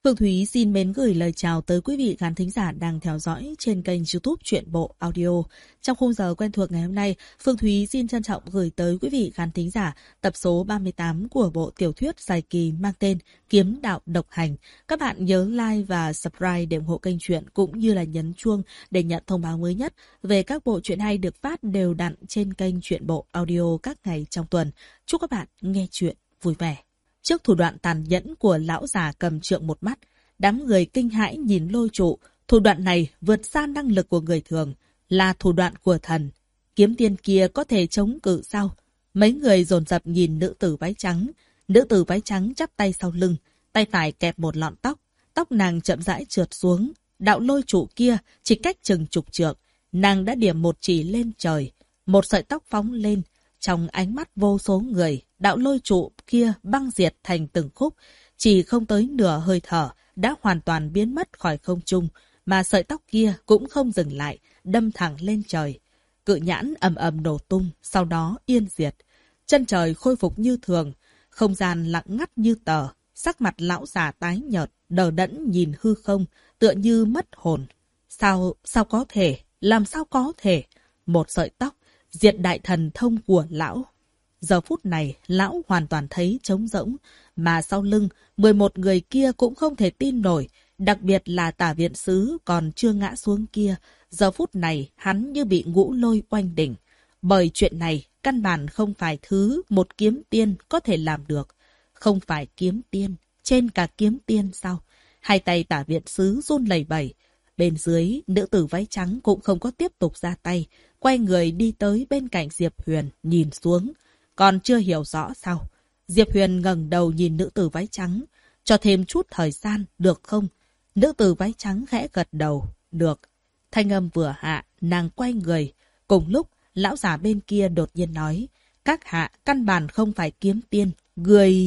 Phương Thúy xin mến gửi lời chào tới quý vị khán thính giả đang theo dõi trên kênh YouTube Truyện Bộ Audio. Trong khung giờ quen thuộc ngày hôm nay, Phương Thúy xin trân trọng gửi tới quý vị khán thính giả tập số 38 của bộ tiểu thuyết dài kỳ mang tên Kiếm Đạo Độc Hành. Các bạn nhớ like và subscribe để ủng hộ kênh truyện cũng như là nhấn chuông để nhận thông báo mới nhất về các bộ truyện hay được phát đều đặn trên kênh Truyện Bộ Audio các ngày trong tuần. Chúc các bạn nghe truyện vui vẻ. Trước thủ đoạn tàn nhẫn của lão già cầm trượng một mắt, đám người kinh hãi nhìn Lôi Trụ. Thủ đoạn này vượt xa năng lực của người thường, là thủ đoạn của thần. Kiếm tiên kia có thể chống cự sao? Mấy người dồn dập nhìn nữ tử váy trắng. Nữ tử váy trắng chắp tay sau lưng, tay phải kẹp một lọn tóc. Tóc nàng chậm rãi trượt xuống. Đạo Lôi Trụ kia chỉ cách chừng chục trượng. Nàng đã điểm một chỉ lên trời. Một sợi tóc phóng lên. Trong ánh mắt vô số người, đạo Lôi Trụ kia băng diệt thành từng khúc. Chỉ không tới nửa hơi thở, đã hoàn toàn biến mất khỏi không trung, mà sợi tóc kia cũng không dừng lại, đâm thẳng lên trời. Cự nhãn ầm ầm nổ tung, sau đó yên diệt. Chân trời khôi phục như thường, không gian lặng ngắt như tờ, sắc mặt lão già tái nhợt, đờ đẫn nhìn hư không, tựa như mất hồn. Sao có thể? Làm sao có thể? Một sợi tóc, diệt đại thần thông của lão. Giờ phút này, lão hoàn toàn thấy trống rỗng, mà sau lưng, 11 người kia cũng không thể tin nổi, đặc biệt là Tả Viện Sứ còn chưa ngã xuống kia. Giờ phút này, hắn như bị ngũ lôi oanh đỉnh. Bởi chuyện này, căn bản không phải thứ một kiếm tiên có thể làm được. Không phải kiếm tiên, trên cả kiếm tiên sao? Hai tay Tả Viện Sứ run lẩy bẩy. Bên dưới, nữ tử váy trắng cũng không có tiếp tục ra tay, quay người đi tới bên cạnh Diệp Huyền, nhìn xuống. Còn chưa hiểu rõ sao? Diệp Huyền ngẩng đầu nhìn nữ tử váy trắng. Cho thêm chút thời gian, được không? Nữ tử váy trắng khẽ gật đầu. Được. Thanh âm vừa hạ, nàng quay người. Cùng lúc, lão già bên kia đột nhiên nói. Các hạ, căn bản không phải kiếm tiên. Người...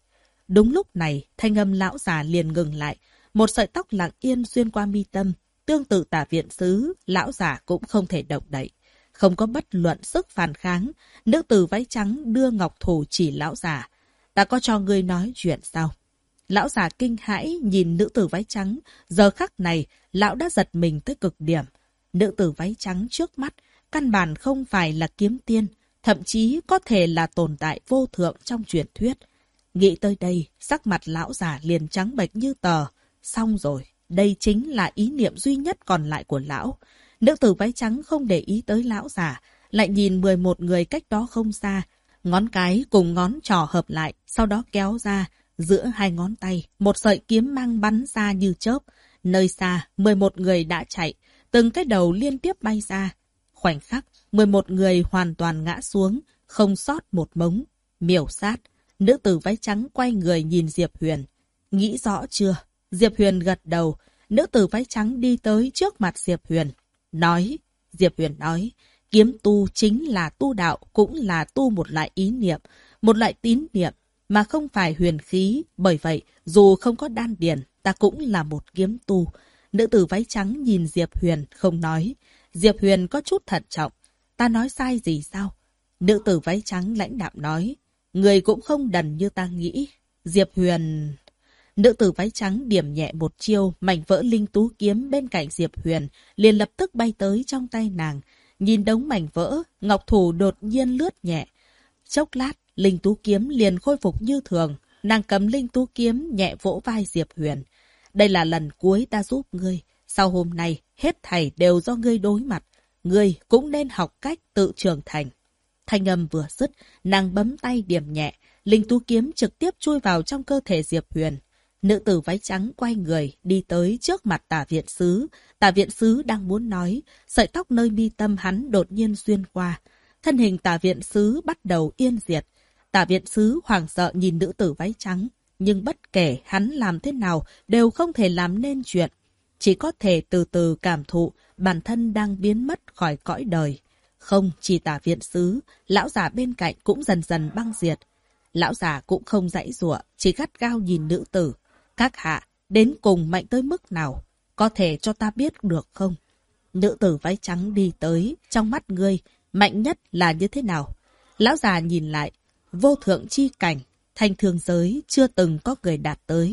Đúng lúc này, thanh âm lão già liền ngừng lại. Một sợi tóc lặng yên xuyên qua mi tâm. Tương tự Tả Viện Sứ, lão già cũng không thể động đậy. Không có bất luận sức phản kháng, nữ tử váy trắng đưa ngọc thủ chỉ lão già. Ta có cho ngươi nói chuyện sao? Lão già kinh hãi nhìn nữ tử váy trắng. Giờ khắc này, lão đã giật mình tới cực điểm. Nữ tử váy trắng trước mắt, căn bản không phải là kiếm tiên, thậm chí có thể là tồn tại vô thượng trong truyền thuyết. Nghĩ tới đây, sắc mặt lão già liền trắng bệch như tờ. Xong rồi, đây chính là ý niệm duy nhất còn lại của lão. Nữ tử váy trắng không để ý tới lão già, lại nhìn 11 người cách đó không xa. Ngón cái cùng ngón trỏ hợp lại, sau đó kéo ra. Giữa hai ngón tay, một sợi kiếm mang bắn ra như chớp. Nơi xa, 11 người đã chạy, từng cái đầu liên tiếp bay ra. Khoảnh khắc, 11 người hoàn toàn ngã xuống, không sót một mống. Miểu sát. Nữ tử váy trắng quay người nhìn Diệp Huyền. Nghĩ rõ chưa? Diệp Huyền gật đầu. Nữ tử váy trắng đi tới trước mặt Diệp Huyền. Diệp Huyền nói, kiếm tu chính là tu đạo, cũng là tu một loại ý niệm, một loại tín niệm, mà không phải huyền khí. Bởi vậy, dù không có đan điền, ta cũng là một kiếm tu. Nữ tử váy trắng nhìn Diệp Huyền, không nói. Diệp Huyền có chút thận trọng. Ta nói sai gì sao? Nữ tử váy trắng lãnh đạm nói, người cũng không đần như ta nghĩ. Diệp Huyền... Nữ tử váy trắng điểm nhẹ một chiêu, mảnh vỡ linh tú kiếm bên cạnh Diệp Huyền liền lập tức bay tới trong tay nàng. Nhìn đống mảnh vỡ, ngọc thủ đột nhiên lướt nhẹ. Chốc lát, linh tú kiếm liền khôi phục như thường. Nàng cầm linh tú kiếm nhẹ vỗ vai Diệp Huyền. Đây là lần cuối ta giúp ngươi. Sau hôm nay, hết thảy đều do ngươi đối mặt. Ngươi cũng nên học cách tự trưởng thành. Thanh âm vừa dứt, nàng bấm tay điểm nhẹ. Linh tú kiếm trực tiếp chui vào trong cơ thể Diệp Huyền. Nữ tử váy trắng quay người, đi tới trước mặt Tả Viện Sứ. Tả Viện Sứ đang muốn nói, sợi tóc nơi mi tâm hắn đột nhiên xuyên qua. Thân hình Tả Viện Sứ bắt đầu yên diệt. Tả Viện Sứ hoảng sợ nhìn nữ tử váy trắng. Nhưng bất kể hắn làm thế nào, đều không thể làm nên chuyện. Chỉ có thể từ từ cảm thụ, bản thân đang biến mất khỏi cõi đời. Không chỉ Tả Viện Sứ, lão già bên cạnh cũng dần dần băng diệt. Lão già cũng không giãy giụa, chỉ gắt gao nhìn nữ tử. Các hạ, đến cùng mạnh tới mức nào? Có thể cho ta biết được không? Nữ tử váy trắng đi tới, trong mắt ngươi, mạnh nhất là như thế nào? Lão già nhìn lại, vô thượng chi cảnh, thanh thương giới chưa từng có người đạt tới.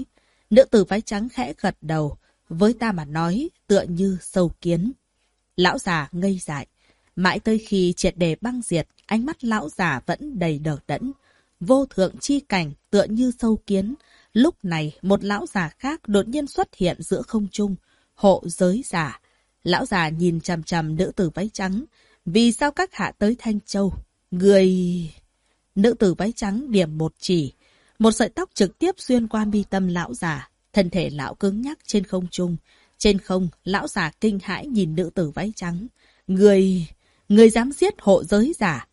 Nữ tử váy trắng khẽ gật đầu. Với ta mà nói, tựa như sâu kiến. Lão già ngây dại. Mãi tới khi triệt để băng diệt, ánh mắt lão già vẫn đầy đờ đẫn. Vô thượng chi cảnh tựa như sâu kiến. Lúc này, một lão già khác đột nhiên xuất hiện giữa không trung. Hộ giới giả. Lão già nhìn chằm chằm nữ tử váy trắng. Vì sao các hạ tới Thanh Châu? Người... Nữ tử váy trắng điểm một chỉ. Một sợi tóc trực tiếp xuyên qua mi tâm lão già. Thân thể lão cứng nhắc trên không trung. Trên không, lão già kinh hãi nhìn nữ tử váy trắng. Người dám giết hộ giới giả.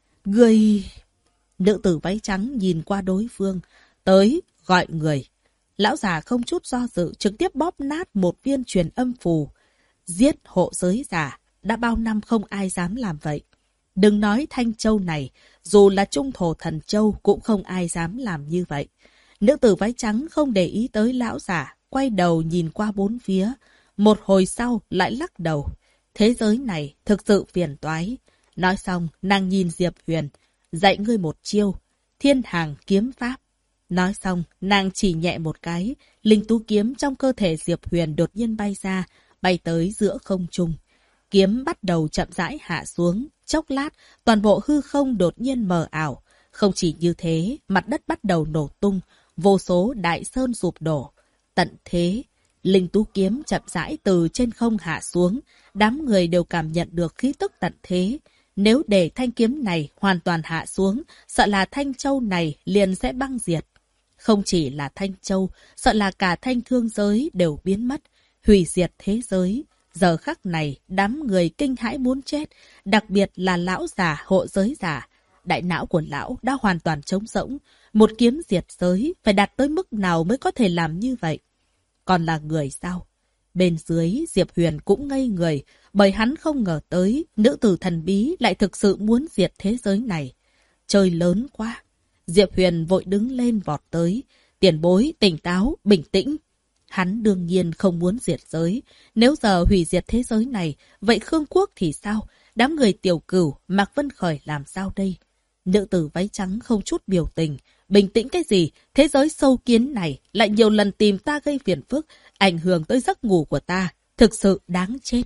Nữ tử váy trắng nhìn qua đối phương. Tới, gọi người. Lão già không chút do dự trực tiếp bóp nát một viên truyền âm phù. Giết hộ giới giả. Đã bao năm không ai dám làm vậy. Đừng nói Thanh Châu này, dù là Trung Thổ Thần Châu cũng không ai dám làm như vậy. Nữ tử váy trắng không để ý tới lão giả, quay đầu nhìn qua bốn phía. Một hồi sau lại lắc đầu. Thế giới này thực sự phiền toái. Nói xong, nàng nhìn Diệp Huyền. Dạy ngươi một chiêu. Thiên hàng kiếm pháp. Nói xong, nàng chỉ nhẹ một cái. Linh tú kiếm trong cơ thể Diệp Huyền đột nhiên bay ra, bay tới giữa không trung. Kiếm bắt đầu chậm rãi hạ xuống. Chốc lát, toàn bộ hư không đột nhiên mờ ảo. Không chỉ như thế, mặt đất bắt đầu nổ tung. Vô số đại sơn sụp đổ. Tận thế, linh tú kiếm chậm rãi từ trên không hạ xuống. Đám người đều cảm nhận được khí tức tận thế. Nếu để thanh kiếm này hoàn toàn hạ xuống, sợ là Thanh Châu này liền sẽ băng diệt. Không chỉ là Thanh Châu, sợ là cả Thanh Thương giới đều biến mất, hủy diệt thế giới. Giờ khắc này, đám người kinh hãi muốn chết, đặc biệt là lão già hộ giới giả. Đại não của lão đã hoàn toàn trống rỗng. Một kiếm diệt giới, phải đạt tới mức nào mới có thể làm như vậy? Còn là người sao? Bên dưới, Diệp Huyền cũng ngây người, bởi hắn không ngờ tới, nữ tử thần bí lại thực sự muốn diệt thế giới này. Chơi lớn quá. Diệp Huyền vội đứng lên vọt tới. Tiền bối, tỉnh táo, bình tĩnh. Hắn đương nhiên không muốn diệt giới. Nếu giờ hủy diệt thế giới này, vậy Khương Quốc thì sao? Đám người Tiểu Cửu, Mạc Vân Khởi làm sao đây? Nữ tử váy trắng không chút biểu tình. Bình tĩnh cái gì? Thế giới sâu kiến này lại nhiều lần tìm ta gây phiền phức, ảnh hưởng tới giấc ngủ của ta. Thực sự đáng chết.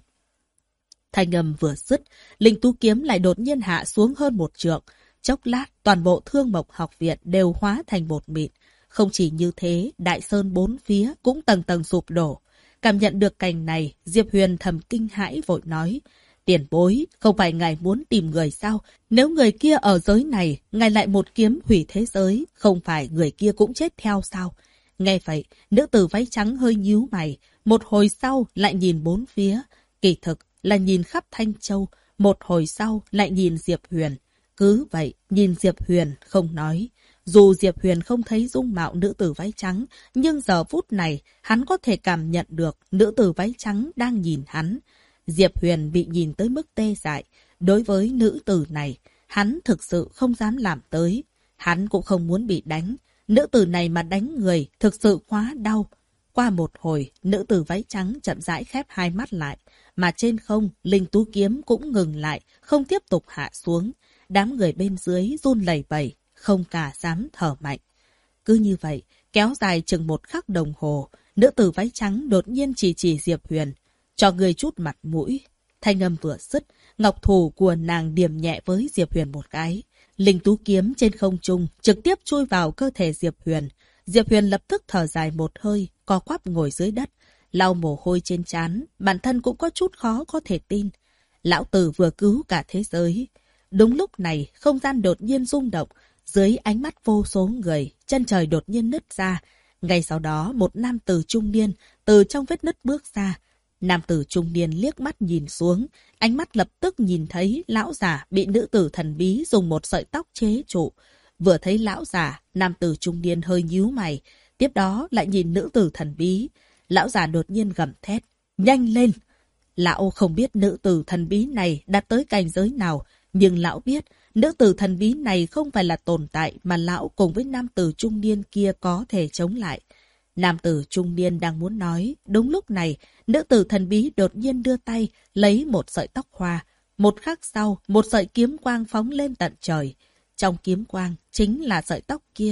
Thanh âm vừa dứt, linh tú kiếm lại đột nhiên hạ xuống hơn một trượng. Chốc lát, toàn bộ Thương Mộc học viện đều hóa thành bột mịn. Không chỉ như thế, đại sơn bốn phía cũng tầng tầng sụp đổ. Cảm nhận được cảnh này, Diệp Huyền thầm kinh hãi vội nói. Tiền bối, không phải ngài muốn tìm người sao? Nếu người kia ở giới này, ngài lại một kiếm hủy thế giới, không phải người kia cũng chết theo sao? Nghe vậy, nữ tử váy trắng hơi nhíu mày, một hồi sau lại nhìn bốn phía. Kỳ thực là nhìn khắp Thanh Châu, một hồi sau lại nhìn Diệp Huyền. Cứ vậy, nhìn Diệp Huyền không nói. Dù Diệp Huyền không thấy dung mạo nữ tử váy trắng, nhưng giờ phút này, hắn có thể cảm nhận được nữ tử váy trắng đang nhìn hắn. Diệp Huyền bị nhìn tới mức tê dại. Đối với nữ tử này, hắn thực sự không dám làm tới. Hắn cũng không muốn bị đánh. Nữ tử này mà đánh người thực sự quá đau. Qua một hồi, nữ tử váy trắng chậm rãi khép hai mắt lại. Mà trên không, linh tú kiếm cũng ngừng lại, không tiếp tục hạ xuống. Đám người bên dưới run lẩy bẩy, không cả dám thở mạnh. Cứ như vậy, kéo dài chừng một khắc đồng hồ, nữ tử váy trắng đột nhiên chỉ Diệp Huyền. Cho người chút mặt mũi. Thanh âm vừa dứt, ngọc thủ của nàng điểm nhẹ với Diệp Huyền một cái. Linh tú kiếm trên không trung trực tiếp chui vào cơ thể Diệp Huyền. Diệp Huyền lập tức thở dài một hơi, co quắp ngồi dưới đất, lau mồ hôi trên trán, bản thân cũng có chút khó có thể tin. Lão tử vừa cứu cả thế giới. Đúng lúc này, không gian đột nhiên rung động, dưới ánh mắt vô số người, chân trời đột nhiên nứt ra. Ngay sau đó, một nam tử trung niên từ trong vết nứt bước ra. Nam tử trung niên liếc mắt nhìn xuống, ánh mắt lập tức nhìn thấy lão già bị nữ tử thần bí dùng một sợi tóc chế trụ. Vừa thấy lão già, nam tử trung niên hơi nhíu mày, tiếp đó lại nhìn nữ tử thần bí. Lão già đột nhiên gầm thét, nhanh lên! Lão không biết nữ tử thần bí này đạt tới cảnh giới nào, nhưng lão biết nữ tử thần bí này không phải là tồn tại mà lão cùng với nam tử trung niên kia có thể chống lại. Nam tử trung niên đang muốn nói, đúng lúc này, nữ tử thần bí đột nhiên đưa tay, lấy một sợi tóc hoa. Một khắc sau, một sợi kiếm quang phóng lên tận trời. Trong kiếm quang, chính là sợi tóc kia.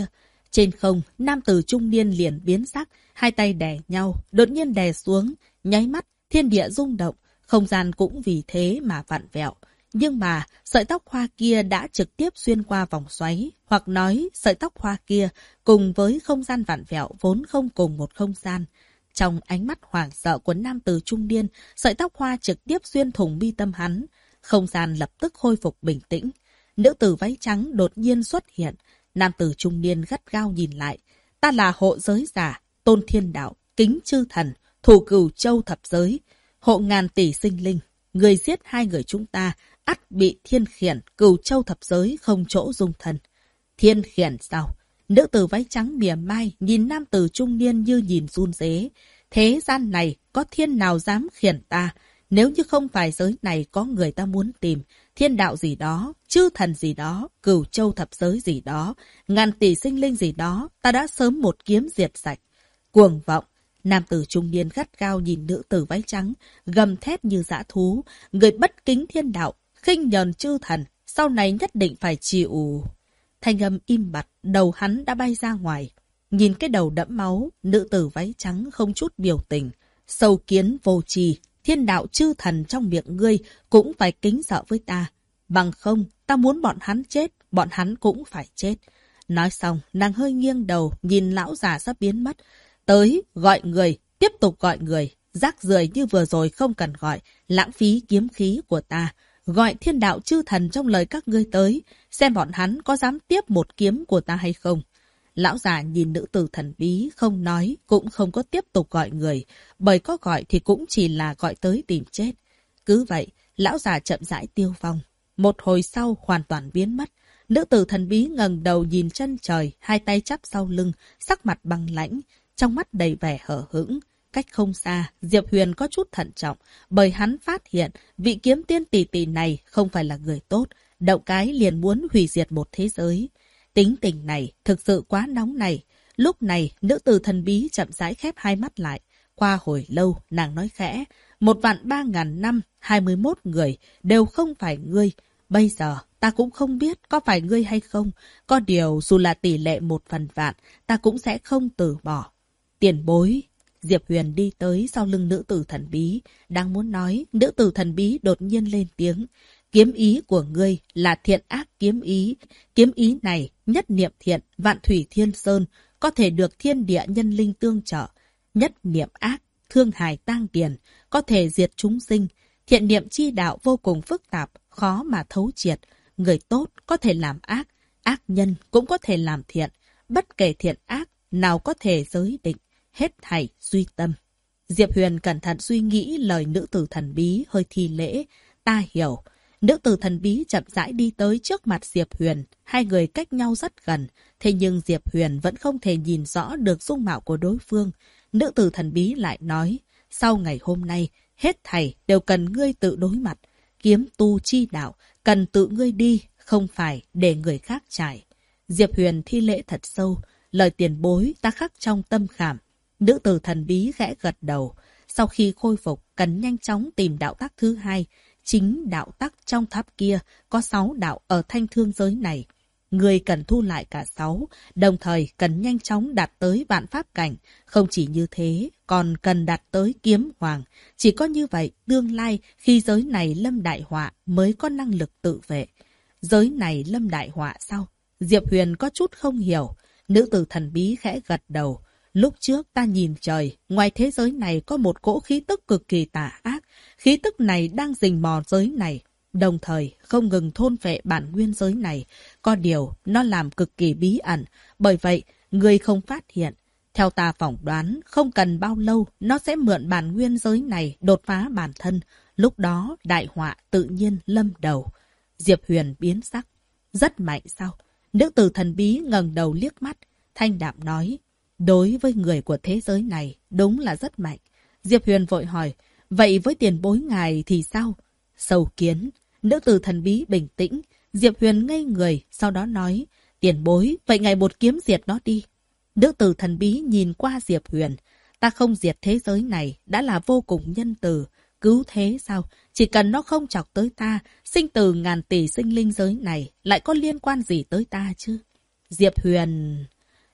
Trên không, nam tử trung niên liền biến sắc, hai tay đè nhau, đột nhiên đè xuống, nháy mắt, thiên địa rung động, không gian cũng vì thế mà vặn vẹo. Nhưng mà, sợi tóc hoa kia đã trực tiếp xuyên qua vòng xoáy, hoặc nói sợi tóc hoa kia cùng với không gian vặn vẹo vốn không cùng một không gian. Trong ánh mắt hoảng sợ của nam tử trung niên, sợi tóc hoa trực tiếp xuyên thủng mi tâm hắn. Không gian lập tức khôi phục bình tĩnh. Nữ tử váy trắng đột nhiên xuất hiện. Nam tử trung niên gắt gao nhìn lại. Ta là hộ giới giả, tôn thiên đạo, kính chư thần, thủ cửu châu thập giới, hộ ngàn tỷ sinh linh. Người giết hai người chúng ta, ắt bị thiên khiển, cửu châu thập giới không chỗ dung thân. Thiên khiển sao? Nữ tử váy trắng mỉa mai nhìn nam tử trung niên như nhìn run rế. Thế gian này có thiên nào dám khiển ta? Nếu như không phải giới này có người ta muốn tìm, thiên đạo gì đó, chư thần gì đó, cửu châu thập giới gì đó, ngàn tỷ sinh linh gì đó, ta đã sớm một kiếm diệt sạch. Cuồng vọng, nam tử trung niên gắt gao nhìn nữ tử váy trắng, gầm thét như dã thú, người bất kính thiên đạo, khinh nhờn chư thần, sau này nhất định phải chịu. Thanh âm im bặt, đầu hắn đã bay ra ngoài. Nhìn cái đầu đẫm máu, nữ tử váy trắng không chút biểu tình. Sâu kiến vô trì, thiên đạo chư thần trong miệng ngươi cũng phải kính sợ với ta. Bằng không, ta muốn bọn hắn chết, bọn hắn cũng phải chết. Nói xong, nàng hơi nghiêng đầu, nhìn lão già sắp biến mất. Tới, gọi người, tiếp tục gọi người. Rác rưởi như vừa rồi không cần gọi, lãng phí kiếm khí của ta. Gọi thiên đạo chư thần trong lời các ngươi tới, xem bọn hắn có dám tiếp một kiếm của ta hay không. Lão già nhìn nữ tử thần bí, không nói, cũng không có tiếp tục gọi người, bởi có gọi thì cũng chỉ là gọi tới tìm chết. Cứ vậy, lão già chậm rãi tiêu vong. Một hồi sau hoàn toàn biến mất. Nữ tử thần bí ngẩng đầu nhìn chân trời, hai tay chắp sau lưng, sắc mặt băng lãnh, trong mắt đầy vẻ hờ hững. Cách không xa, Diệp Huyền có chút thận trọng, bởi hắn phát hiện vị kiếm tiên tỷ tỷ này không phải là người tốt, động cái liền muốn hủy diệt một thế giới. Tính tình này thực sự quá nóng này. Lúc này, nữ tử thần bí chậm rãi khép hai mắt lại. Qua hồi lâu, nàng nói khẽ, 1.300.000 năm, 21 người đều không phải ngươi. Bây giờ, ta cũng không biết có phải ngươi hay không. Có điều, dù là tỷ lệ 1/100.000, ta cũng sẽ không từ bỏ. Tiền bối. Diệp Huyền đi tới sau lưng nữ tử thần bí. Đang muốn nói, nữ tử thần bí đột nhiên lên tiếng. Kiếm ý của ngươi là thiện ác kiếm ý. Kiếm ý này, nhất niệm thiện, vạn thủy thiên sơn, có thể được thiên địa nhân linh tương trợ. Nhất niệm ác, thương hài tang điền, có thể diệt chúng sinh. Thiện niệm chi đạo vô cùng phức tạp, khó mà thấu triệt. Người tốt có thể làm ác, ác nhân cũng có thể làm thiện. Bất kể thiện ác, nào có thể giới định, hết thảy duy tâm. Diệp Huyền cẩn thận suy nghĩ lời nữ tử thần bí hơi thi lễ. Ta hiểu. Nữ tử thần bí chậm rãi đi tới trước mặt Diệp Huyền. Hai người cách nhau rất gần. Thế nhưng Diệp Huyền vẫn không thể nhìn rõ được dung mạo của đối phương. Nữ tử thần bí lại nói, sau ngày hôm nay, hết thảy đều cần ngươi tự đối mặt. Kiếm tu chi đạo, cần tự ngươi đi, không phải để người khác trải. Diệp Huyền thi lễ thật sâu, lời tiền bối ta khắc trong tâm khảm. Nữ tử thần bí khẽ gật đầu. Sau khi khôi phục, cần nhanh chóng tìm đạo tắc thứ hai. Chính đạo tắc trong tháp kia có 6 đạo ở thanh thương giới này. Người cần thu lại cả 6, đồng thời cần nhanh chóng đạt tới vạn pháp cảnh. Không chỉ như thế, còn cần đạt tới kiếm hoàng. Chỉ có như vậy, tương lai khi giới này lâm đại họa mới có năng lực tự vệ. Giới này lâm đại họa sao? Diệp Huyền có chút không hiểu. Nữ tử thần bí khẽ gật đầu. Lúc trước ta nhìn trời, ngoài thế giới này có một cỗ khí tức cực kỳ tà ác. Khí tức này đang rình mò giới này, đồng thời không ngừng thôn phệ bản nguyên giới này. Có điều, nó làm cực kỳ bí ẩn, bởi vậy, người không phát hiện. Theo ta phỏng đoán, không cần bao lâu, nó sẽ mượn bản nguyên giới này đột phá bản thân. Lúc đó, đại họa tự nhiên lâm đầu. Diệp Huyền biến sắc. Rất mạnh sao? Nữ tử thần bí ngẩng đầu liếc mắt, thanh đạm nói. Đối với người của thế giới này, đúng là rất mạnh. Diệp Huyền vội hỏi, vậy với tiền bối ngài thì sao? Sâu kiến. Nữ tử thần bí bình tĩnh. Diệp Huyền ngây người, sau đó nói, tiền bối, vậy ngài một kiếm diệt nó đi. Nữ tử thần bí nhìn qua Diệp Huyền. Ta không diệt thế giới này, đã là vô cùng nhân từ. Cứu thế sao? Chỉ cần nó không chọc tới ta, sinh từ ngàn tỷ sinh linh giới này, lại có liên quan gì tới ta chứ? Diệp Huyền...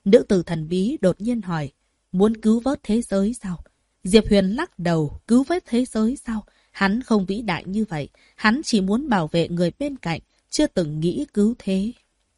Nữ tử thần bí đột nhiên hỏi, muốn cứu vớt thế giới sao? Diệp Huyền lắc đầu, cứu vớt thế giới sao? Hắn không vĩ đại như vậy, hắn chỉ muốn bảo vệ người bên cạnh, chưa từng nghĩ cứu thế.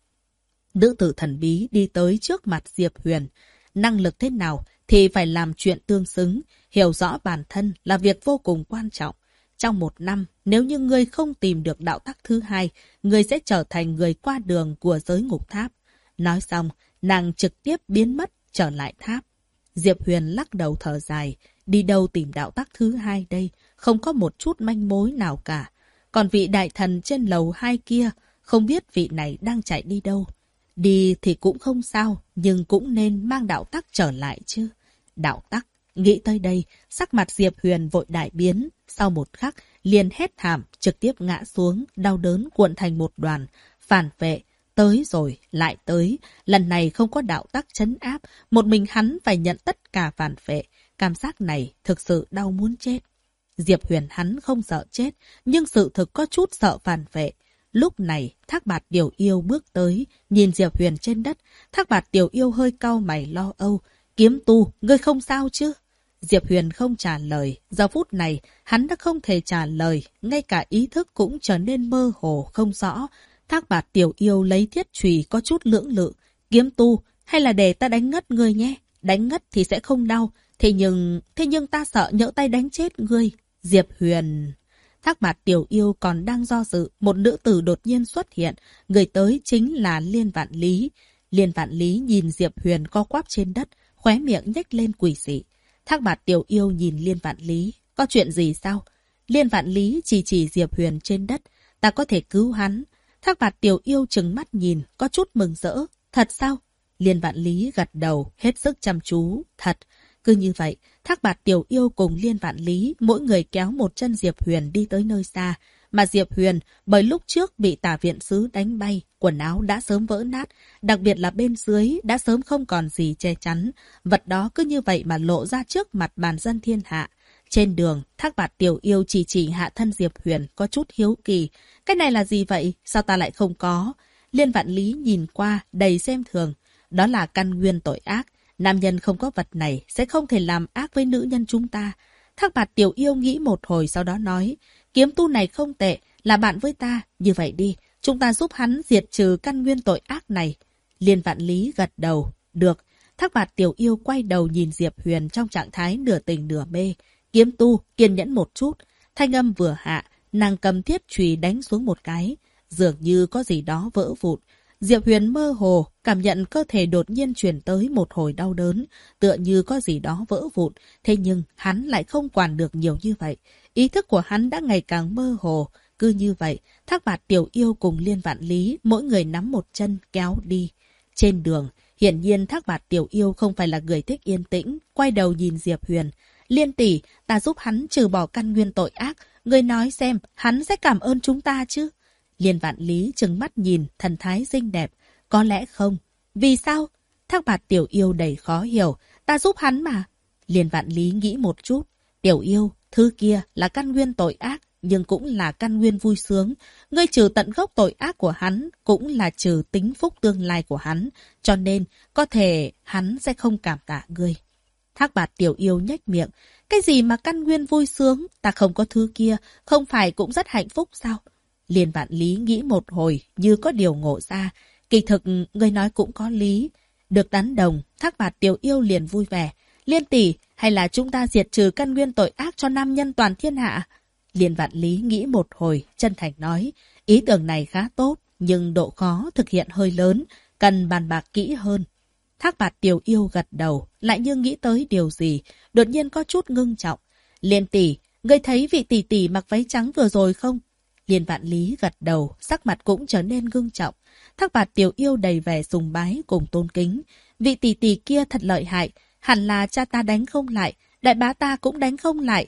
Nữ tử thần bí đi tới trước mặt Diệp Huyền. Năng lực thế nào thì phải làm chuyện tương xứng, hiểu rõ bản thân là việc vô cùng quan trọng. Trong 1 năm, nếu như ngươi không tìm được đạo tắc thứ hai, ngươi sẽ trở thành người qua đường của giới ngục tháp. Nói xong, nàng trực tiếp biến mất trở lại tháp. Diệp Huyền lắc đầu thở dài, đi đâu tìm đạo tắc thứ hai đây, không có một chút manh mối nào cả. Còn vị đại thần trên lầu 2 kia, không biết vị này đang chạy đi đâu. Đi thì cũng không sao, nhưng cũng nên mang đạo tắc trở lại chứ. Đạo tắc, nghĩ tới đây, sắc mặt Diệp Huyền vội đại biến. Sau một khắc, liền hét thảm, trực tiếp ngã xuống, đau đớn cuộn thành một đoàn. Phản vệ, tới rồi, lại tới. Lần này không có đạo tắc trấn áp, một mình hắn phải nhận tất cả phản vệ. Cảm giác này thực sự đau muốn chết. Diệp Huyền hắn không sợ chết, nhưng sự thực có chút sợ phản vệ. Lúc này, Thác Bạt Tiểu Yêu bước tới, nhìn Diệp Huyền trên đất. Thác Bạt Tiểu Yêu hơi cau mày lo âu. Kiếm tu, ngươi không sao chứ? Diệp Huyền không trả lời. Giờ phút này, hắn đã không thể trả lời. Ngay cả ý thức cũng trở nên mơ hồ, không rõ. Thác Bạt Tiểu Yêu lấy thiết chùy có chút lưỡng lự. Kiếm tu, hay là để ta đánh ngất ngươi nhé? Đánh ngất thì sẽ không đau. Thế nhưng ta sợ nhỡ tay đánh chết ngươi. Diệp Huyền... Thác Bạt Tiểu Yêu còn đang do dự, một nữ tử đột nhiên xuất hiện, người tới chính là Liên Vạn Lý. Liên Vạn Lý nhìn Diệp Huyền co quắp trên đất, khóe miệng nhếch lên quỷ dị. Thác Bạt Tiểu Yêu nhìn Liên Vạn Lý, có chuyện gì sao? Liên Vạn Lý chỉ Diệp Huyền trên đất, ta có thể cứu hắn. Thác Bạt Tiểu Yêu trừng mắt nhìn, có chút mừng rỡ. Thật sao? Liên Vạn Lý gật đầu, hết sức chăm chú. Thật. Cứ như vậy, Thác Bạt Tiểu Yêu cùng Liên Vạn Lý, mỗi người kéo một chân Diệp Huyền đi tới nơi xa. Mà Diệp Huyền, bởi lúc trước bị Tả Viện Sứ đánh bay, quần áo đã sớm vỡ nát, đặc biệt là bên dưới đã sớm không còn gì che chắn. Vật đó cứ như vậy mà lộ ra trước mặt bàn dân thiên hạ. Trên đường, Thác Bạt Tiểu Yêu chỉ hạ thân Diệp Huyền có chút hiếu kỳ. Cái này là gì vậy? Sao ta lại không có? Liên Vạn Lý nhìn qua, đầy xem thường. Đó là căn nguyên tội ác. Nam nhân không có vật này sẽ không thể làm ác với nữ nhân chúng ta. Thác Bạt Tiểu Yêu nghĩ một hồi sau đó nói, kiếm tu này không tệ, là bạn với ta. Như vậy đi, chúng ta giúp hắn diệt trừ căn nguyên tội ác này. Liên Vạn Lý gật đầu. Được. Thác Bạt Tiểu Yêu quay đầu nhìn Diệp Huyền trong trạng thái nửa tình nửa mê. Kiếm tu, kiên nhẫn một chút. Thanh âm vừa hạ, nàng cầm thiết chùy đánh xuống một cái. Dường như có gì đó vỡ vụn. Diệp Huyền mơ hồ, cảm nhận cơ thể đột nhiên truyền tới một hồi đau đớn, tựa như có gì đó vỡ vụn. Thế nhưng hắn lại không quản được nhiều như vậy. Ý thức của hắn đã ngày càng mơ hồ. Cứ như vậy, Thác Bạt Tiểu Yêu cùng Liên Vạn Lý, mỗi người nắm một chân kéo đi. Trên đường, hiển nhiên Thác Bạt Tiểu Yêu không phải là người thích yên tĩnh, quay đầu nhìn Diệp Huyền. Liên tỷ, ta giúp hắn trừ bỏ căn nguyên tội ác. Người nói xem, hắn sẽ cảm ơn chúng ta chứ? Liên Vạn Lý trừng mắt nhìn, thần thái xinh đẹp. Có lẽ không. Vì sao? Thác Bạt Tiểu Yêu đầy khó hiểu. Ta giúp hắn mà. Liên Vạn Lý nghĩ một chút. Tiểu Yêu, thứ kia là căn nguyên tội ác, nhưng cũng là căn nguyên vui sướng. Ngươi trừ tận gốc tội ác của hắn, cũng là trừ tính phúc tương lai của hắn. Cho nên, có thể hắn sẽ không cảm tạ ngươi. Thác Bạt Tiểu Yêu nhếch miệng. Cái gì mà căn nguyên vui sướng? Ta không có thứ kia, không phải cũng rất hạnh phúc sao? Liên Vạn Lý nghĩ một hồi như có điều ngộ ra. Kỳ thực, người nói cũng có lý. Được đánh đồng, Thác Bạt Tiểu Yêu liền vui vẻ. Liên tỷ, hay là chúng ta diệt trừ căn nguyên tội ác cho nam nhân toàn thiên hạ? Liên Vạn Lý nghĩ một hồi, chân thành nói. Ý tưởng này khá tốt, nhưng độ khó thực hiện hơi lớn, cần bàn bạc kỹ hơn. Thác Bạt Tiểu Yêu gật đầu, lại như nghĩ tới điều gì, đột nhiên có chút ngưng trọng. Liên tỷ, ngươi thấy vị tỷ tỷ mặc váy trắng vừa rồi không? Liên Vạn Lý gật đầu, sắc mặt cũng trở nên ngưng trọng. Thác Bạt Tiểu Yêu đầy vẻ sùng bái cùng tôn kính. Vị tỷ tỷ kia thật lợi hại, hẳn là cha ta đánh không lại, đại bá ta cũng đánh không lại.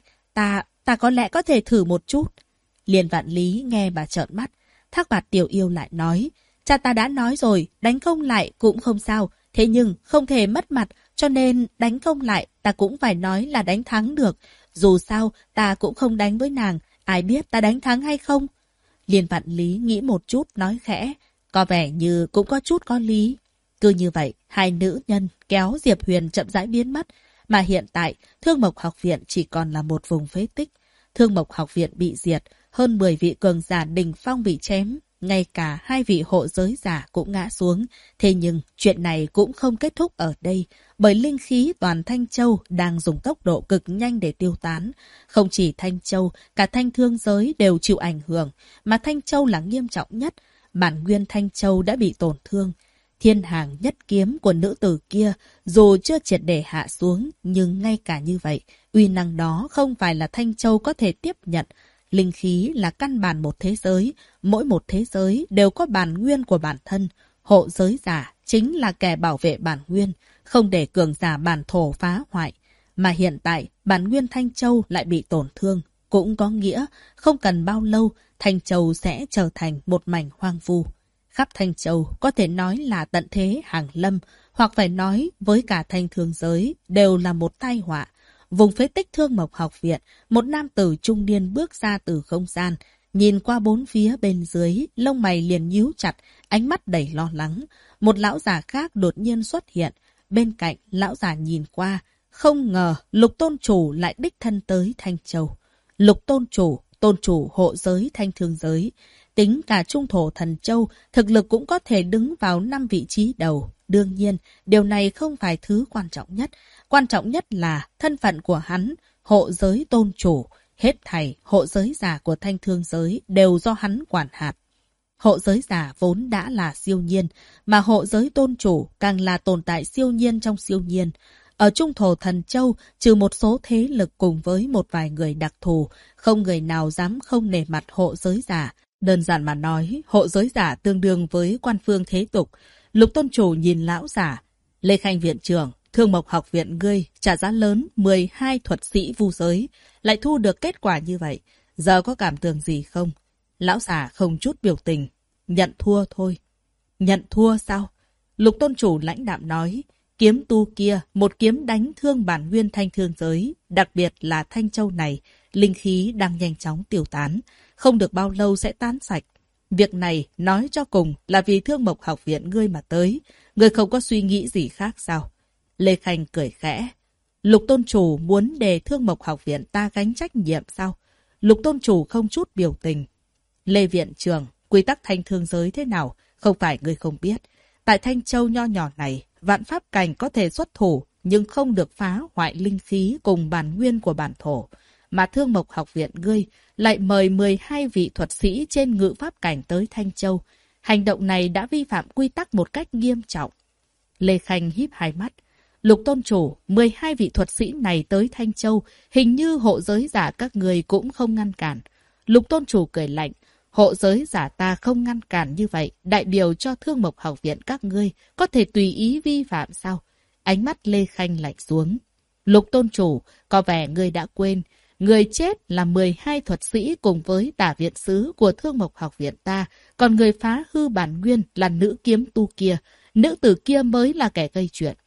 Ta có lẽ có thể thử một chút. Liên Vạn Lý nghe bà trợn mắt. Thác Bạt Tiểu Yêu lại nói, cha ta đã nói rồi, đánh không lại cũng không sao. Thế nhưng không thể mất mặt, cho nên đánh không lại ta cũng phải nói là đánh thắng được. Dù sao ta cũng không đánh với nàng, ai biết ta đánh thắng hay không? Liên Vạn Lý nghĩ một chút nói khẽ, có vẻ như cũng có chút có lý. Cứ như vậy, hai nữ nhân kéo Diệp Huyền chậm rãi biến mất, mà hiện tại Thương Mộc Học Viện chỉ còn là một vùng phế tích. Thương Mộc Học Viện bị diệt, hơn 10 vị cường giả đỉnh phong bị chém, ngay cả 2 vị hộ giới giả cũng ngã xuống. Thế nhưng chuyện này cũng không kết thúc ở đây, bởi linh khí toàn Thanh Châu đang dùng tốc độ cực nhanh để tiêu tán. Không chỉ Thanh Châu, cả Thanh Thương giới đều chịu ảnh hưởng, mà Thanh Châu là nghiêm trọng nhất. Bản nguyên Thanh Châu đã bị tổn thương. Thiên hàng nhất kiếm của nữ tử kia dù chưa triệt để hạ xuống, nhưng ngay cả như vậy, uy năng đó không phải là Thanh Châu có thể tiếp nhận. Linh khí là căn bản một thế giới, mỗi một thế giới đều có bản nguyên của bản thân. Hộ giới giả chính là kẻ bảo vệ bản nguyên, không để cường giả bản thổ phá hoại. Mà hiện tại, bản nguyên Thanh Châu lại bị tổn thương. Cũng có nghĩa, không cần bao lâu, Thanh Châu sẽ trở thành một mảnh hoang vu. Khắp Thanh Châu có thể nói là tận thế hàng lâm, hoặc phải nói với cả Thanh Thương giới đều là một tai họa. Vùng phế tích Thương Mộc Học Viện, một nam tử trung niên bước ra từ không gian, nhìn qua bốn phía bên dưới, lông mày liền nhíu chặt, ánh mắt đầy lo lắng. Một lão già khác đột nhiên xuất hiện, bên cạnh lão già nhìn qua, không ngờ Lục Tôn Chủ lại đích thân tới Thanh Châu. Lục Tôn Chủ hộ giới Thanh Thương giới. Tính cả Trung Thổ Thần Châu, thực lực cũng có thể đứng vào 5 vị trí đầu. Đương nhiên, điều này không phải thứ quan trọng nhất. Quan trọng nhất là thân phận của hắn, hộ giới tôn chủ. Hết thảy hộ giới giả của Thanh Thương giới đều do hắn quản hạt. Hộ giới giả vốn đã là siêu nhiên, mà hộ giới tôn chủ càng là tồn tại siêu nhiên trong siêu nhiên. Ở Trung Thổ Thần Châu, trừ một số thế lực cùng với một vài người đặc thù, không người nào dám không nể mặt hộ giới giả. Đơn giản mà nói, hộ giới giả tương đương với quan phương thế tục. Lục Tôn Chủ nhìn lão giả. Lê Khanh viện trưởng, Thương Mộc Học Viện ngươi trả giá lớn 12 thuật sĩ vu giới, lại thu được kết quả như vậy. Giờ có cảm tưởng gì không? Lão giả không chút biểu tình. Nhận thua thôi. Nhận thua sao? Lục Tôn Chủ lãnh đạm nói. Kiếm tu kia, một kiếm đánh thương bản nguyên Thanh Thương giới, đặc biệt là Thanh Châu này, linh khí đang nhanh chóng tiêu tán. Không được bao lâu sẽ tan sạch. Việc này nói cho cùng là vì Thương Mộc Học Viện ngươi mà tới. Ngươi không có suy nghĩ gì khác sao? Lê Khanh cười khẽ. Lục Tôn Chủ muốn để Thương Mộc Học Viện ta gánh trách nhiệm sao? Lục Tôn Chủ không chút biểu tình. Lê Viện trưởng, quy tắc Thanh Thương giới thế nào? Không phải ngươi không biết. Tại Thanh Châu nho nhỏ này, vạn pháp cảnh có thể xuất thủ, nhưng không được phá hoại linh khí cùng bản nguyên của bản thổ. Mà Thương Mộc Học Viện ngươi lại mời 12 vị thuật sĩ trên ngự pháp cảnh tới Thanh Châu. Hành động này đã vi phạm quy tắc một cách nghiêm trọng. Lê Khanh híp hai mắt. Lục Tôn Chủ, 12 vị thuật sĩ này tới Thanh Châu, hình như hộ giới giả các người cũng không ngăn cản. Lục Tôn Chủ cười lạnh. Hộ giới giả ta không ngăn cản như vậy, đại biểu cho Thương Mộc Học Viện các ngươi có thể tùy ý vi phạm sao? Ánh mắt Lê Khanh lạnh xuống. Lục Tôn Chủ, có vẻ ngươi đã quên. Người chết là 12 thuật sĩ cùng với tả viện sứ của Thương Mộc Học Viện ta, còn người phá hư bản nguyên là nữ kiếm tu kia. Nữ tử kia mới là kẻ gây chuyện.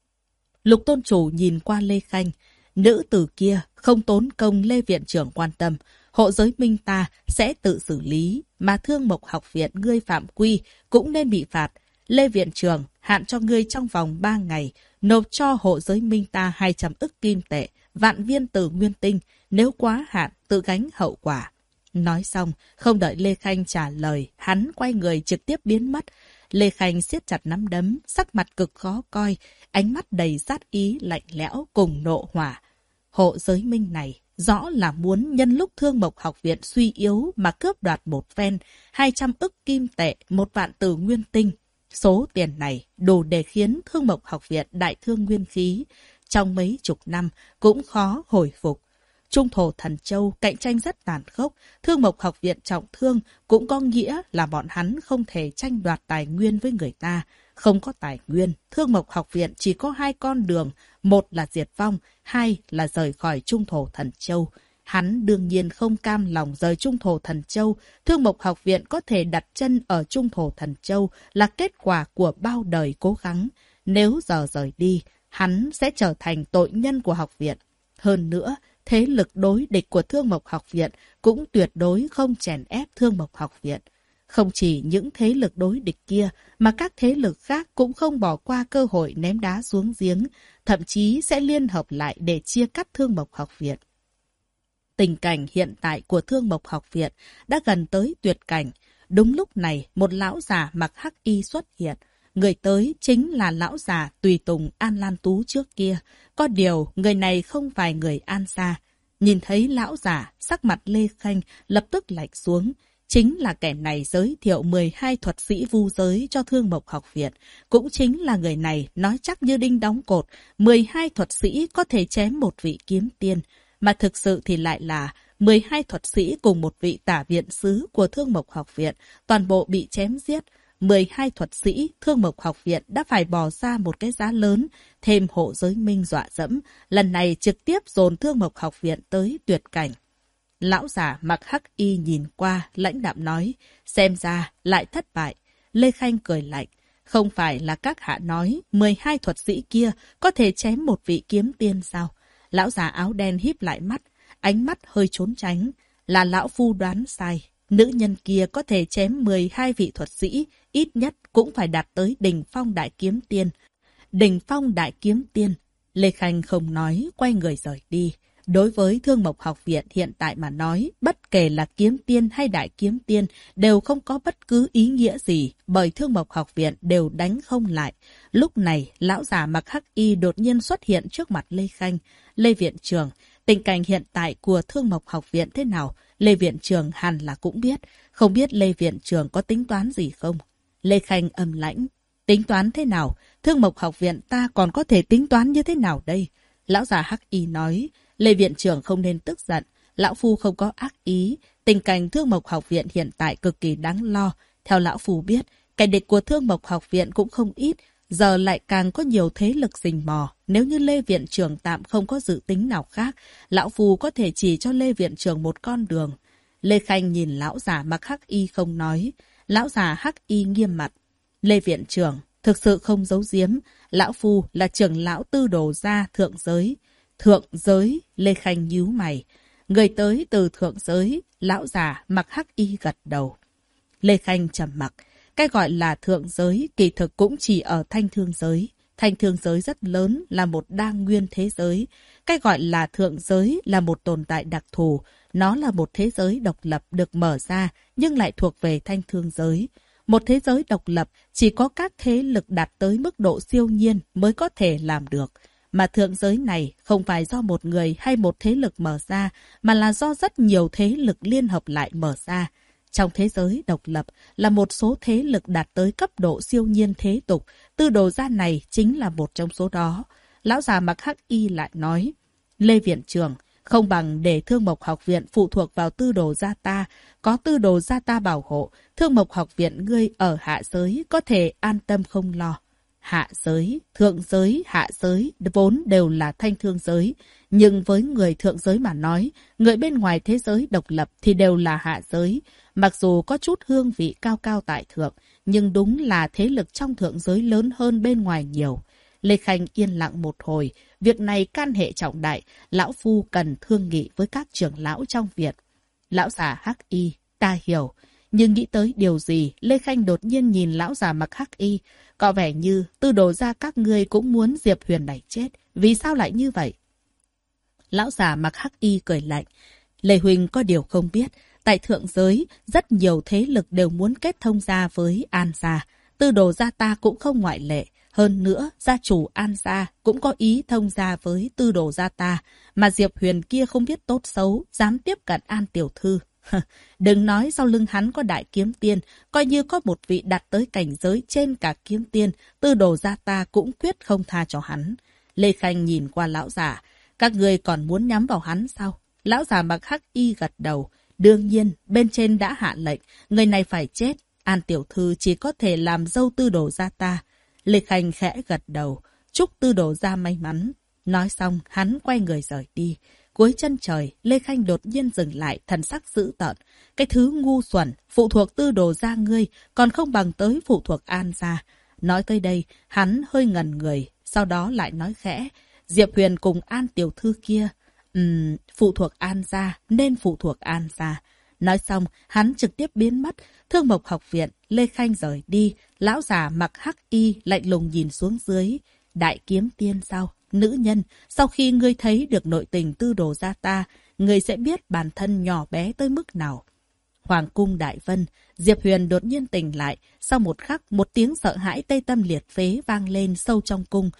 Lục Tôn Chủ nhìn qua Lê Khanh. Nữ tử kia không tốn công Lê Viện trưởng quan tâm. Hộ giới minh ta sẽ tự xử lý, mà Thương Mộc Học Viện ngươi phạm quy cũng nên bị phạt. Lê Viện trưởng hạn cho ngươi trong vòng 3 ngày, nộp cho hộ giới minh ta 200 ức kim tệ, vạn viên tử nguyên tinh, nếu quá hạn tự gánh hậu quả. Nói xong, không đợi Lê Khanh trả lời, hắn quay người trực tiếp biến mất. Lê Khanh siết chặt nắm đấm, sắc mặt cực khó coi, ánh mắt đầy sát ý lạnh lẽo cùng nộ hỏa. Hộ giới minh này rõ là muốn nhân lúc Thương Mộc Học Viện suy yếu mà cướp đoạt một phen, 200 ức kim tệ, 1 vạn tử nguyên tinh. Số tiền này đủ để khiến Thương Mộc Học Viện đại thương nguyên khí, trong mấy chục năm cũng khó hồi phục. Trung Thổ Thần Châu cạnh tranh rất tàn khốc, Thương Mộc Học Viện trọng thương cũng có nghĩa là bọn hắn không thể tranh đoạt tài nguyên với người ta. Không có tài nguyên, Thương Mộc Học Viện chỉ có 2 con đường, một là diệt vong, 2 là rời khỏi Trung Thổ Thần Châu. Hắn đương nhiên không cam lòng rời Trung Thổ Thần Châu. Thương Mộc Học Viện có thể đặt chân ở Trung Thổ Thần Châu là kết quả của bao đời cố gắng. Nếu giờ rời đi, hắn sẽ trở thành tội nhân của học viện. Hơn nữa, thế lực đối địch của Thương Mộc Học Viện cũng tuyệt đối không chèn ép Thương Mộc Học Viện. Không chỉ những thế lực đối địch kia, mà các thế lực khác cũng không bỏ qua cơ hội ném đá xuống giếng, thậm chí sẽ liên hợp lại để chia cắt Thương Mộc Học Viện. Tình cảnh hiện tại của Thương Mộc Học Viện đã gần tới tuyệt cảnh. Đúng lúc này, một lão già mặc hắc y xuất hiện. Người tới chính là lão già tùy tùng An Lan Tú trước kia. Có điều, người này không phải người An gia. Nhìn thấy lão già, sắc mặt Lê Khanh lập tức lạnh xuống. Chính là kẻ này giới thiệu 12 thuật sĩ vu giới cho Thương Mộc Học Viện. Cũng chính là người này nói chắc như đinh đóng cột, 12 thuật sĩ có thể chém một vị kiếm tiên. Mà thực sự thì lại là 12 thuật sĩ cùng một vị tả viện sứ của Thương Mộc Học Viện, toàn bộ bị chém giết. 12 thuật sĩ Thương Mộc Học Viện đã phải bỏ ra một cái giá lớn, thêm hộ giới minh dọa dẫm, lần này trực tiếp dồn Thương Mộc Học Viện tới tuyệt cảnh. Lão già mặc hắc y nhìn qua, lãnh đạm nói, xem ra lại thất bại. Lê Khanh cười lạnh, không phải là các hạ nói 12 thuật sĩ kia có thể chém một vị kiếm tiên sao? Lão già áo đen híp lại mắt, ánh mắt hơi trốn tránh. Là lão phu đoán sai. Nữ nhân kia có thể chém 12 vị thuật sĩ, ít nhất cũng phải đạt tới đỉnh phong đại kiếm tiên. Đỉnh phong đại kiếm tiên. Lê Khanh không nói, quay người rời đi. Đối với Thương Mộc Học Viện hiện tại mà nói, bất kể là kiếm tiên hay đại kiếm tiên đều không có bất cứ ý nghĩa gì, bởi Thương Mộc Học Viện đều đánh không lại. Lúc này, lão già mặc hắc y đột nhiên xuất hiện trước mặt Lê Khanh. Lê Viện Trường, tình cảnh hiện tại của Thương Mộc Học Viện thế nào? Lê Viện Trường hẳn là cũng biết, không biết Lê Viện Trường có tính toán gì không? Lê Khanh âm lãnh, tính toán thế nào? Thương Mộc Học Viện ta còn có thể tính toán như thế nào đây? Lão già hắc y nói, Lê Viện Trưởng không nên tức giận, lão phu không có ác ý, tình cảnh Thương Mộc Học Viện hiện tại cực kỳ đáng lo. Theo lão phu biết, kẻ địch của Thương Mộc Học Viện cũng không ít, giờ lại càng có nhiều thế lực rình mò. Nếu như Lê Viện Trưởng tạm không có dự tính nào khác, lão phu có thể chỉ cho Lê Viện Trưởng một con đường. Lê Khanh nhìn lão già mặc hắc y không nói, lão già hắc y nghiêm mặt. Lê Viện Trưởng, thực sự không giấu giếm, lão phu là trưởng lão Tư Đồ gia thượng giới. Thượng giới, Lê Khanh nhíu mày. Người tới từ thượng giới, lão già mặc hắc y gật đầu. Lê Khanh trầm mặc. Cái gọi là thượng giới kỳ thực cũng chỉ ở thanh thương giới. Thanh thương giới rất lớn, là một đa nguyên thế giới. Cái gọi là thượng giới là một tồn tại đặc thù. Nó là một thế giới độc lập được mở ra, nhưng lại thuộc về thanh thương giới. Một thế giới độc lập chỉ có các thế lực đạt tới mức độ siêu nhiên mới có thể làm được. Mà thượng giới này không phải do một người hay một thế lực mở ra, mà là do rất nhiều thế lực liên hợp lại mở ra. Trong thế giới độc lập là một số thế lực đạt tới cấp độ siêu nhiên thế tục, Tư Đồ gia này chính là một trong số đó. Lão già mặc hắc y lại nói, Lê Viện Trường, không bằng để Thương Mộc Học Viện phụ thuộc vào Tư Đồ gia ta, có Tư Đồ gia ta bảo hộ, Thương Mộc Học Viện ngươi ở hạ giới có thể an tâm không lo. Hạ giới, thượng giới, hạ giới vốn đều là thanh thương giới. Nhưng với người thượng giới mà nói, người bên ngoài thế giới độc lập thì đều là hạ giới. Mặc dù có chút hương vị cao cao tại thượng, nhưng đúng là thế lực trong thượng giới lớn hơn bên ngoài nhiều. Lê Khanh yên lặng một hồi. Việc này can hệ trọng đại, lão phu cần thương nghị với các trưởng lão trong viện. Lão già hắc y, ta hiểu. Nhưng nghĩ tới điều gì, Lê Khanh đột nhiên nhìn lão già mặc hắc y. Có vẻ như Tư Đồ gia các ngươi cũng muốn Diệp Huyền này chết. Vì sao lại như vậy? Lão già mặc hắc y cười lạnh. Lê Huỳnh có điều không biết. Tại thượng giới, rất nhiều thế lực đều muốn kết thông gia với An gia. Tư Đồ gia ta cũng không ngoại lệ. Hơn nữa, gia chủ An gia cũng có ý thông gia với Tư Đồ gia ta. Mà Diệp Huyền kia không biết tốt xấu, dám tiếp cận An tiểu thư. Đừng nói sau lưng hắn có đại kiếm tiên, coi như có một vị đạt tới cảnh giới trên cả kiếm tiên, Tư Đồ gia ta cũng quyết không tha cho hắn. Lê Khanh nhìn qua lão già, các ngươi còn muốn nhắm vào hắn sao? Lão già mặc hắc y gật đầu, đương nhiên, bên trên đã hạ lệnh, người này phải chết, An tiểu thư chỉ có thể làm dâu Tư Đồ gia ta. Lê Khanh khẽ gật đầu, chúc Tư Đồ gia may mắn. Nói xong, hắn quay người rời đi. Cuối chân trời, Lê Khanh đột nhiên dừng lại, thần sắc dữ tợn. Cái thứ ngu xuẩn, phụ thuộc Tư Đồ gia ngươi, còn không bằng tới phụ thuộc An gia. Nói tới đây, hắn hơi ngần người, sau đó lại nói khẽ. Diệp Huyền cùng An tiểu thư kia, phụ thuộc An gia, nên phụ thuộc An gia. Nói xong, hắn trực tiếp biến mất. Thương Mộc học viện, Lê Khanh rời đi. Lão già mặc hắc y, lạnh lùng nhìn xuống dưới. Đại kiếm tiên sao? Nữ nhân, sau khi ngươi thấy được nội tình tư đồ gia ta, ngươi sẽ biết bản thân nhỏ bé tới mức nào. Hoàng cung Đại Vân, Diệp Huyền đột nhiên tỉnh lại. Sau một khắc, một tiếng sợ hãi tê tâm liệt phế vang lên sâu trong cung.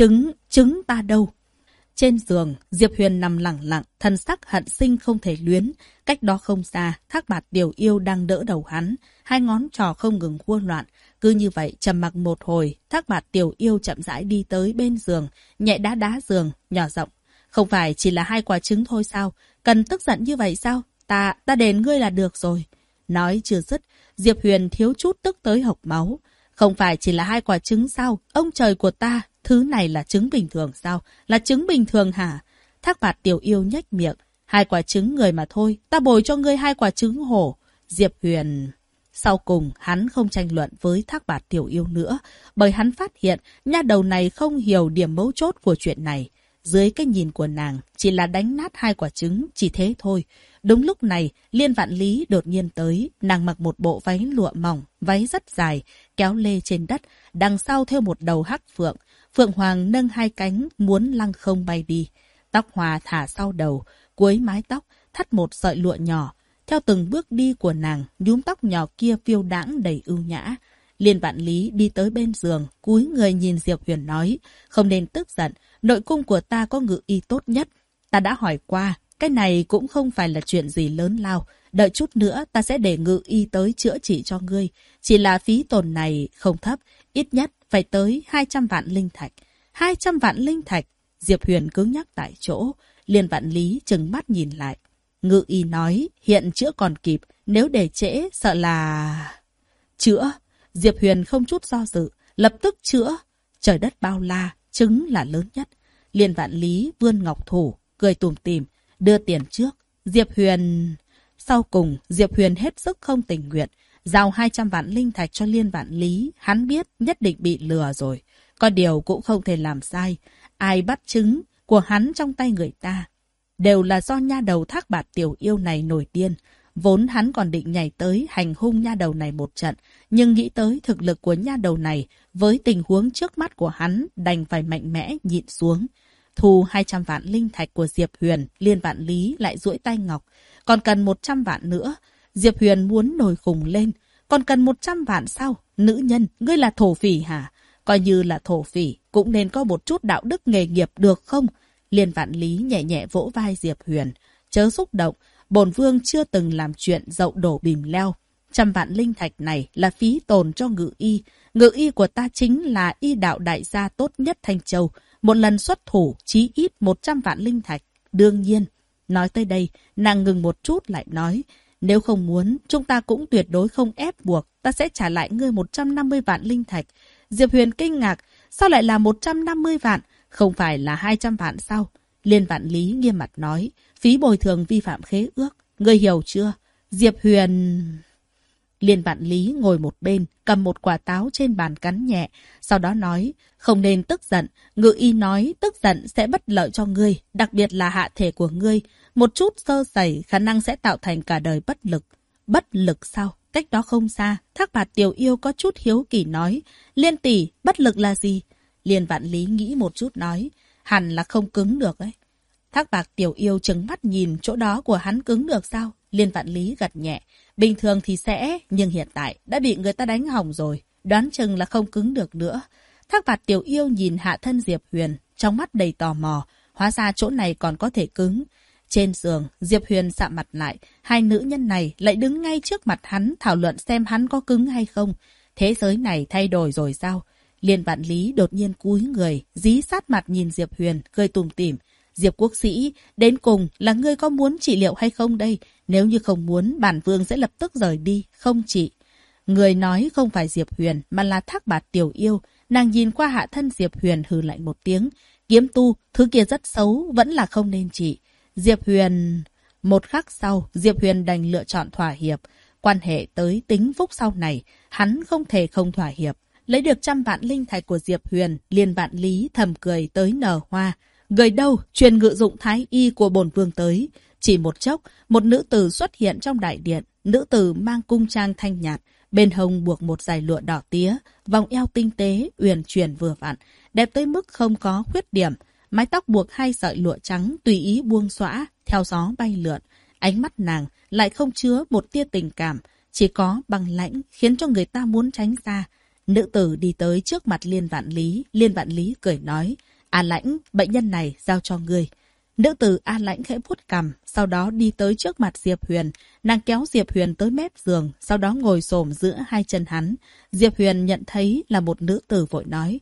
Trứng ta đâu? Trên giường, Diệp Huyền nằm lẳng lặng, thân sắc hận sinh không thể luyến. Cách đó không xa, Thác Bạt Tiểu Yêu đang đỡ đầu hắn, hai ngón trò không ngừng khua loạn. Cứ như vậy, trầm mặc một hồi, Thác Bạt Tiểu Yêu chậm rãi đi tới bên giường, nhẹ đá đá giường, nhỏ giọng. Không phải chỉ là 2 quả trứng thôi sao? Cần tức giận như vậy sao? Ta đền ngươi là được rồi. Nói chưa dứt, Diệp Huyền thiếu chút tức tới hộc máu. Không phải chỉ là 2 quả trứng sao? Ông trời của ta, thứ này là trứng bình thường sao? Là trứng bình thường hả? Thác Bạt Tiểu Yêu nhếch miệng. 2 quả trứng người mà thôi, ta bồi cho ngươi 2 quả trứng hổ. Diệp Huyền... Sau cùng, hắn không tranh luận với Thác Bạt Tiểu Yêu nữa, bởi hắn phát hiện nha đầu này không hiểu điểm mấu chốt của chuyện này. Dưới cái nhìn của nàng, chỉ là đánh nát 2 quả trứng, chỉ thế thôi. Đúng lúc này, Liên Vạn Lý đột nhiên tới, nàng mặc một bộ váy lụa mỏng, váy rất dài, kéo lê trên đất, đằng sau theo một đầu hắc phượng. Phượng Hoàng nâng 2 cánh, muốn lăng không bay đi. Tóc hòa thả sau đầu, cuối mái tóc, thắt một sợi lụa nhỏ. Theo từng bước đi của nàng, nhúm tóc nhỏ kia phiêu đãng đầy ưu nhã. Liên Vạn Lý đi tới bên giường, cúi người nhìn Diệp Huyền nói, không nên tức giận, nội cung của ta có ngự y tốt nhất. Ta đã hỏi qua, cái này cũng không phải là chuyện gì lớn lao. Đợi chút nữa ta sẽ để ngự y tới chữa trị cho ngươi. Chỉ là phí tổn này không thấp, ít nhất phải tới 200 vạn linh thạch. 200 vạn linh thạch, Diệp Huyền cứng nhắc tại chỗ. Liên Vạn Lý trừng mắt nhìn lại. Ngự y nói, hiện chữa còn kịp, nếu để trễ, sợ là... Chữa? Diệp Huyền không chút do dự, lập tức chữa. Trời đất bao la, trứng là lớn nhất. Liên Vạn Lý vươn ngọc thủ, cười tủm tỉm, đưa tiền trước. Diệp Huyền... Sau cùng, Diệp Huyền hết sức không tình nguyện, giao 200 vạn linh thạch cho Liên Vạn Lý. Hắn biết nhất định bị lừa rồi. Có điều cũng không thể làm sai. Ai bắt trứng của hắn trong tay người ta? Đều là do nha đầu Thác Bạt Tiểu Yêu này nổi điên. Vốn hắn còn định nhảy tới hành hung nha đầu này một trận, nhưng nghĩ tới thực lực của nha đầu này, với tình huống trước mắt của hắn, đành phải mạnh mẽ nhịn xuống. Thu 200 vạn linh thạch của Diệp Huyền, Liên Vạn Lý lại duỗi tay ngọc. Còn cần 100 vạn nữa. Diệp Huyền muốn nổi khùng lên. Còn cần 100 vạn sao? Nữ nhân, ngươi là thổ phỉ hả? Coi như là thổ phỉ, cũng nên có một chút đạo đức nghề nghiệp được không? Liên Vạn Lý nhẹ nhẹ vỗ vai Diệp Huyền. Chớ xúc động, bổn vương chưa từng làm chuyện dậu đổ bìm leo. 100 vạn linh thạch này là phí tồn cho ngự y. Ngự y của ta chính là y đạo đại gia tốt nhất Thanh Châu. Một lần xuất thủ chí ít 100 vạn linh thạch. Đương nhiên, nói tới đây, nàng ngừng một chút lại nói, nếu không muốn, chúng ta cũng tuyệt đối không ép buộc, ta sẽ trả lại ngươi 150 vạn linh thạch. Diệp Huyền kinh ngạc, sao lại là 150 vạn? Không phải là 200 vạn sao? Liên Vạn Lý nghiêm mặt nói, phí bồi thường vi phạm khế ước. Ngươi hiểu chưa? Diệp Huyền... Liên Vạn Lý ngồi một bên, cầm một quả táo trên bàn cắn nhẹ. Sau đó nói, không nên tức giận. Ngự y nói, tức giận sẽ bất lợi cho ngươi, đặc biệt là hạ thể của ngươi. Một chút sơ sẩy khả năng sẽ tạo thành cả đời bất lực. Bất lực sao? Cách đó không xa, Thác Bạt Tiểu Yêu có chút hiếu kỳ nói, Liên tỷ, bất lực là gì? Liên Vạn Lý nghĩ một chút nói, hẳn là không cứng được ấy. Thác Bạt Tiểu Yêu trừng mắt nhìn chỗ đó của hắn cứng được sao? Liên Vạn Lý gật nhẹ. Bình thường thì sẽ, nhưng hiện tại đã bị người ta đánh hỏng rồi. Đoán chừng là không cứng được nữa. Thác Bạt Tiểu Yêu nhìn hạ thân Diệp Huyền, trong mắt đầy tò mò. Hóa ra chỗ này còn có thể cứng. Trên giường, Diệp Huyền sạm mặt lại. Hai nữ nhân này lại đứng ngay trước mặt hắn thảo luận xem hắn có cứng hay không. Thế giới này thay đổi rồi sao? Liên Vạn Lý đột nhiên cúi người, dí sát mặt nhìn Diệp Huyền, cười tủm tỉm. Diệp quốc sĩ, đến cùng là ngươi có muốn trị liệu hay không đây? Nếu như không muốn, bản vương sẽ lập tức rời đi, không trị. Người nói không phải Diệp Huyền, mà là Thác Bạt Tiểu Yêu. Nàng nhìn qua hạ thân Diệp Huyền hừ lạnh một tiếng. Kiếm tu, thứ kia rất xấu, vẫn là không nên trị. Diệp Huyền... Một khắc sau, Diệp Huyền đành lựa chọn thỏa hiệp. Quan hệ tới tính phúc sau này, hắn không thể không thỏa hiệp. Lấy được 100 vạn linh thạch của Diệp Huyền, Liên Vạn Lý thầm cười tới nở hoa. Người đâu, truyền ngự dụng thái y của bổn vương tới. Chỉ một chốc, một nữ tử xuất hiện trong đại điện. Nữ tử mang cung trang thanh nhạt, bên hông buộc một dải lụa đỏ tía, vòng eo tinh tế, uyển chuyển vừa vặn, đẹp tới mức không có khuyết điểm. Mái tóc buộc hai sợi lụa trắng tùy ý buông xõa, theo gió bay lượn. Ánh mắt nàng lại không chứa một tia tình cảm, chỉ có băng lãnh khiến cho người ta muốn tránh xa. Nữ tử đi tới trước mặt Liên Vạn Lý. Liên Vạn Lý cười nói, A Lãnh, bệnh nhân này giao cho ngươi. Nữ tử A Lãnh khẽ vuốt cằm, sau đó đi tới trước mặt Diệp Huyền. Nàng kéo Diệp Huyền tới mép giường, sau đó ngồi xổm giữa hai chân hắn. Diệp Huyền nhận thấy là một nữ tử vội nói,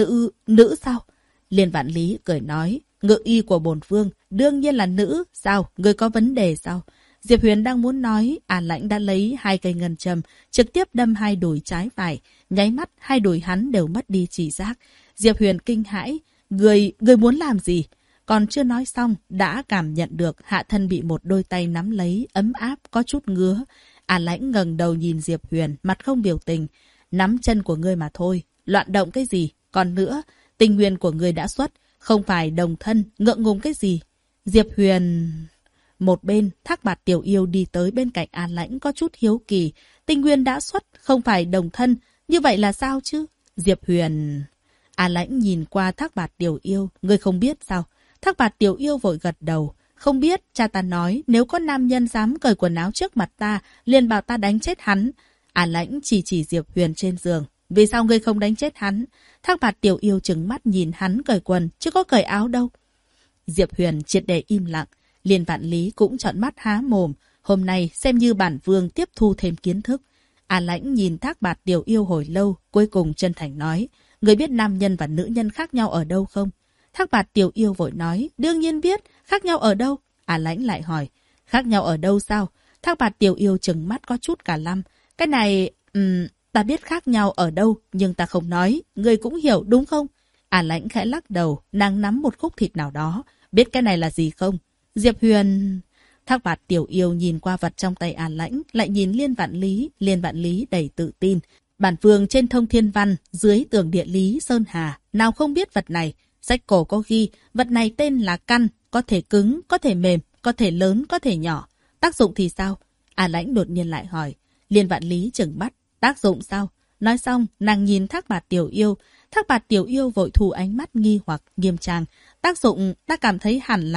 nữ sao? Liên Vạn Lý cười nói, ngự y của bổn vương, đương nhiên là nữ, sao? Ngươi có vấn đề sao? Diệp Huyền đang muốn nói, A Lãnh đã lấy 2 cây ngân châm, trực tiếp đâm 2 đùi trái phải. Nháy mắt, 2 đùi hắn đều mất đi chỉ giác. Diệp Huyền kinh hãi, Ngươi muốn làm gì? Còn chưa nói xong, đã cảm nhận được hạ thân bị một đôi tay nắm lấy, ấm áp, có chút ngứa. A Lãnh ngẩng đầu nhìn Diệp Huyền, mặt không biểu tình. Nắm chân của ngươi mà thôi, loạn động cái gì? Còn nữa, tình nguyên của ngươi đã xuất, không phải đồng thân, ngượng ngùng cái gì? Diệp Huyền... Một bên, Thác Bạt Tiểu Yêu đi tới bên cạnh A Lãnh có chút hiếu kỳ. Tình nguyên đã xuất, không phải đồng thân, như vậy là sao chứ? Diệp Huyền... A Lãnh nhìn qua Thác Bạt Tiểu Yêu, ngươi không biết sao? Thác Bạt Tiểu Yêu vội gật đầu. Không biết, cha ta nói, nếu có nam nhân dám cởi quần áo trước mặt ta, liền bảo ta đánh chết hắn. A Lãnh chỉ Diệp Huyền trên giường. Vì sao ngươi không đánh chết hắn? Thác Bạt Tiểu Yêu trừng mắt nhìn hắn cởi quần, chứ có cởi áo đâu. Diệp Huyền triệt để im lặng. Liên Vạn Lý cũng trợn mắt há mồm. Hôm nay xem như bản vương tiếp thu thêm kiến thức. A Lãnh nhìn Thác Bạt Tiểu Yêu hồi lâu, cuối cùng chân thành nói, ngươi biết nam nhân và nữ nhân khác nhau ở đâu không? Thác Bạt Tiểu Yêu vội nói, đương nhiên biết, khác nhau ở đâu? A Lãnh lại hỏi, khác nhau ở đâu sao? Thác Bạt Tiểu Yêu trừng mắt có chút cả lăm. Cái này, ta biết khác nhau ở đâu, nhưng ta không nói, ngươi cũng hiểu đúng không? A Lãnh khẽ lắc đầu, nàng nắm một khúc thịt nào đó, biết cái này là gì không? Diệp Huyền... Thác Bạt Tiểu Yêu nhìn qua vật trong tay A Lãnh, lại nhìn Liên Vạn Lý. Liên Vạn Lý đầy tự tin. Bản vương trên Thông Thiên Văn, dưới tường địa lý Sơn Hà, nào không biết vật này. Sách cổ có ghi, vật này tên là căn, có thể cứng, có thể mềm, có thể lớn, có thể nhỏ. Tác dụng thì sao? A Lãnh đột nhiên lại hỏi. Liên Vạn Lý trừng mắt. Tác dụng sao? Nói xong, nàng nhìn Thác Bạt Tiểu Yêu. Thác Bạt Tiểu Yêu vội thu ánh mắt nghi hoặc nghiêm trang. Tác dụng, ta cảm thấy hẳn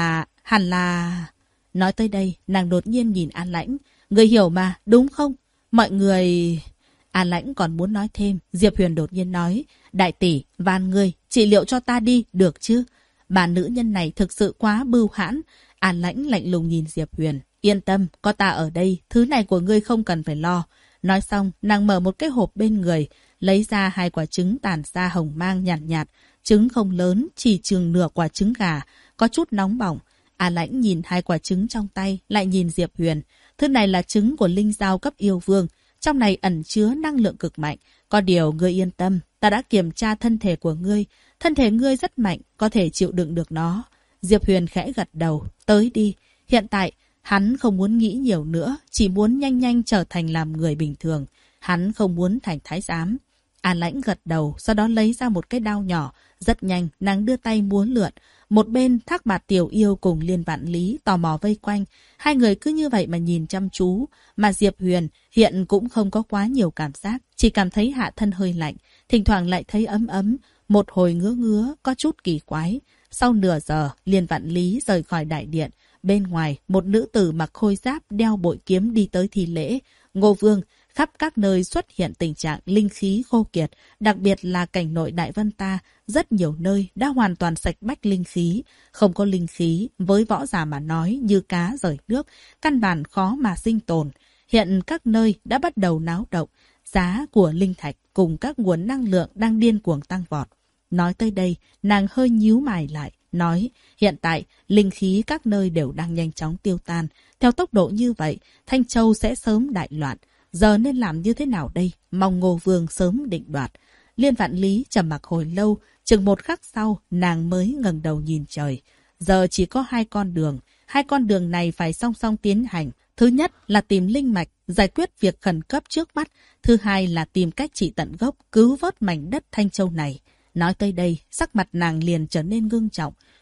là... Nói tới đây, nàng đột nhiên nhìn A Lãnh. Người hiểu mà, đúng không? Mọi người... A Lãnh còn muốn nói thêm. Diệp Huyền đột nhiên nói. Đại tỷ, van ngươi, trị liệu cho ta đi, được chứ? Bà nữ nhân này thực sự quá bưu hãn. A Lãnh lạnh lùng nhìn Diệp Huyền. Yên tâm, có ta ở đây, thứ này của ngươi không cần phải lo. Nói xong, nàng mở một cái hộp bên người, lấy ra 2 quả trứng tản ra hồng mang nhạt nhạt. Trứng không lớn, chỉ chừng nửa quả trứng gà, có chút nóng bỏng. A Lãnh nhìn 2 quả trứng trong tay, lại nhìn Diệp Huyền. Thứ này là trứng của linh giao cấp yêu vương. Trong này ẩn chứa năng lượng cực mạnh. Có điều ngươi yên tâm, ta đã kiểm tra thân thể của ngươi. Thân thể ngươi rất mạnh, có thể chịu đựng được nó. Diệp Huyền khẽ gật đầu, tới đi. Hiện tại, hắn không muốn nghĩ nhiều nữa, chỉ muốn nhanh nhanh trở thành làm người bình thường. Hắn không muốn thành thái giám. A Lãnh gật đầu, sau đó lấy ra một cái đao nhỏ. Rất nhanh, nàng đưa tay múa lượn. Một bên, Thác Bạt Tiểu Yêu cùng Liên Vạn Lý tò mò vây quanh. 2 người cứ như vậy mà nhìn chăm chú. Mà Diệp Huyền hiện cũng không có quá nhiều cảm giác. Chỉ cảm thấy hạ thân hơi lạnh. Thỉnh thoảng lại thấy ấm ấm. Một hồi ngứa ngứa, có chút kỳ quái. Sau nửa giờ, Liên Vạn Lý rời khỏi đại điện. Bên ngoài, một nữ tử mặc khôi giáp đeo bội kiếm đi tới thi lễ. Ngô Vương, khắp các nơi xuất hiện tình trạng linh khí khô kiệt, đặc biệt là cảnh nội Đại Vân ta, rất nhiều nơi đã hoàn toàn sạch bách linh khí. Không có linh khí, với võ giả mà nói như cá rời nước, căn bản khó mà sinh tồn. Hiện các nơi đã bắt đầu náo động, giá của linh thạch cùng các nguồn năng lượng đang điên cuồng tăng vọt. Nói tới đây, nàng hơi nhíu mày lại, nói hiện tại linh khí các nơi đều đang nhanh chóng tiêu tan. Theo tốc độ như vậy, Thanh Châu sẽ sớm đại loạn. Giờ nên làm như thế nào đây? Mong Ngô Vương sớm định đoạt. Liên Vạn Lý trầm mặc hồi lâu, chừng một khắc sau, nàng mới ngẩng đầu nhìn trời. Giờ chỉ có 2 con đường. 2 con đường này phải song song tiến hành. Thứ nhất là tìm linh mạch, giải quyết việc khẩn cấp trước mắt. Thứ hai là tìm cách trị tận gốc, cứu vớt mảnh đất Thanh Châu này. Nói tới đây, sắc mặt nàng liền trở nên ngưng trọng.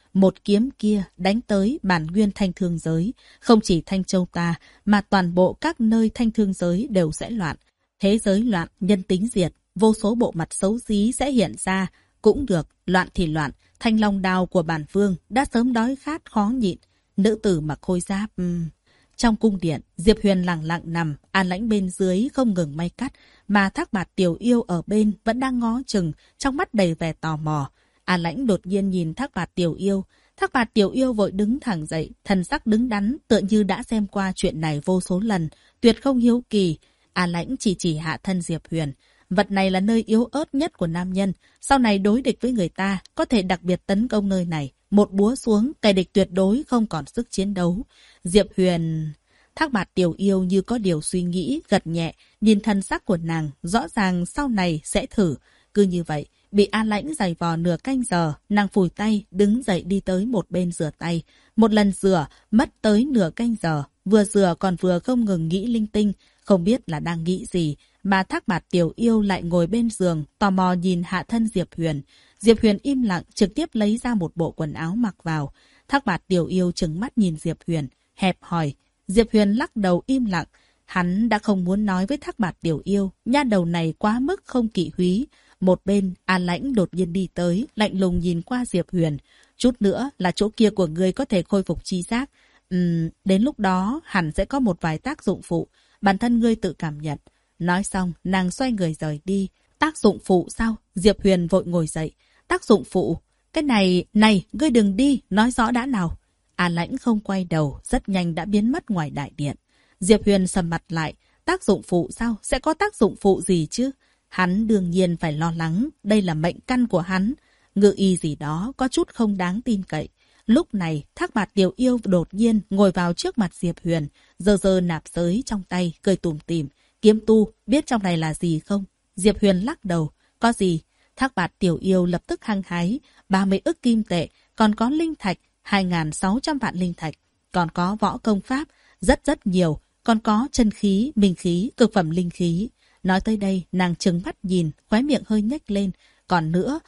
Một kiếm kia đánh tới bản nguyên thanh thương giới. Không chỉ Thanh Châu ta, mà toàn bộ các nơi thanh thương giới đều sẽ loạn. Thế giới loạn, nhân tính diệt, vô số bộ mặt xấu xí sẽ hiện ra. Cũng được, loạn thì loạn. Thanh long đao của bản vương đã sớm đói khát khó nhịn. Nữ tử mặc khôi giáp... Trong cung điện, Diệp Huyền lặng lặng nằm, An Lãnh bên dưới không ngừng may cắt, mà Thác Bạt Tiểu Yêu ở bên vẫn đang ngó chừng, trong mắt đầy vẻ tò mò. An Lãnh đột nhiên nhìn Thác Bạt Tiểu Yêu. Thác Bạt Tiểu Yêu vội đứng thẳng dậy, thần sắc đứng đắn, tựa như đã xem qua chuyện này vô số lần, tuyệt không hiếu kỳ. An Lãnh chỉ hạ thân Diệp Huyền. Vật này là nơi yếu ớt nhất của nam nhân, sau này đối địch với người ta, có thể đặc biệt tấn công nơi này. Một búa xuống, kẻ địch tuyệt đối không còn sức chiến đấu. Diệp Huyền... Thác Bạt Tiểu Yêu như có điều suy nghĩ, gật nhẹ, nhìn thân sắc của nàng, rõ ràng sau này sẽ thử. Cứ như vậy, bị An Lãnh giày vò nửa canh giờ, nàng phủi tay, đứng dậy đi tới một bên rửa tay. Một lần rửa, mất tới nửa canh giờ, vừa rửa còn vừa không ngừng nghĩ linh tinh, không biết là đang nghĩ gì, mà Thác Bạt Tiểu Yêu lại ngồi bên giường, tò mò nhìn hạ thân Diệp Huyền. Diệp Huyền im lặng, trực tiếp lấy ra một bộ quần áo mặc vào. Thác Bạt Tiểu Yêu trừng mắt nhìn Diệp Huyền, hẹp hỏi. Diệp Huyền lắc đầu im lặng. Hắn đã không muốn nói với Thác Bạt Tiểu Yêu, nha đầu này quá mức không kỵ húy. Một bên, An Lãnh đột nhiên đi tới, lạnh lùng nhìn qua Diệp Huyền. Chút nữa là chỗ kia của ngươi có thể khôi phục chi giác. Đến lúc đó hẳn sẽ có một vài tác dụng phụ. Bản thân ngươi tự cảm nhận. Nói xong, nàng xoay người rời đi. Tác dụng phụ sao? Diệp Huyền vội ngồi dậy. Tác dụng phụ? Cái này, ngươi đừng đi, nói rõ đã nào. An Lãnh không quay đầu, rất nhanh đã biến mất ngoài đại điện. Diệp Huyền sầm mặt lại. Tác dụng phụ sao? Sẽ có tác dụng phụ gì chứ? Hắn đương nhiên phải lo lắng, đây là mệnh căn của hắn. Ngự y gì đó có chút không đáng tin cậy. Lúc này, Thác Bạt Tiểu Yêu đột nhiên ngồi vào trước mặt Diệp Huyền, giơ nạp giới trong tay, cười tủm tỉm. Kiếm tu, biết trong này là gì không? Diệp Huyền lắc đầu. Có gì? Thác Bạt Tiểu Yêu lập tức hăng hái. 30 ức kim tệ, còn có linh thạch, 2.600 vạn linh thạch. Còn có võ công pháp, rất nhiều. Còn có chân khí, minh khí, cực phẩm linh khí. Nói tới đây, nàng trừng mắt nhìn, khóe miệng hơi nhếch lên. Còn nữa,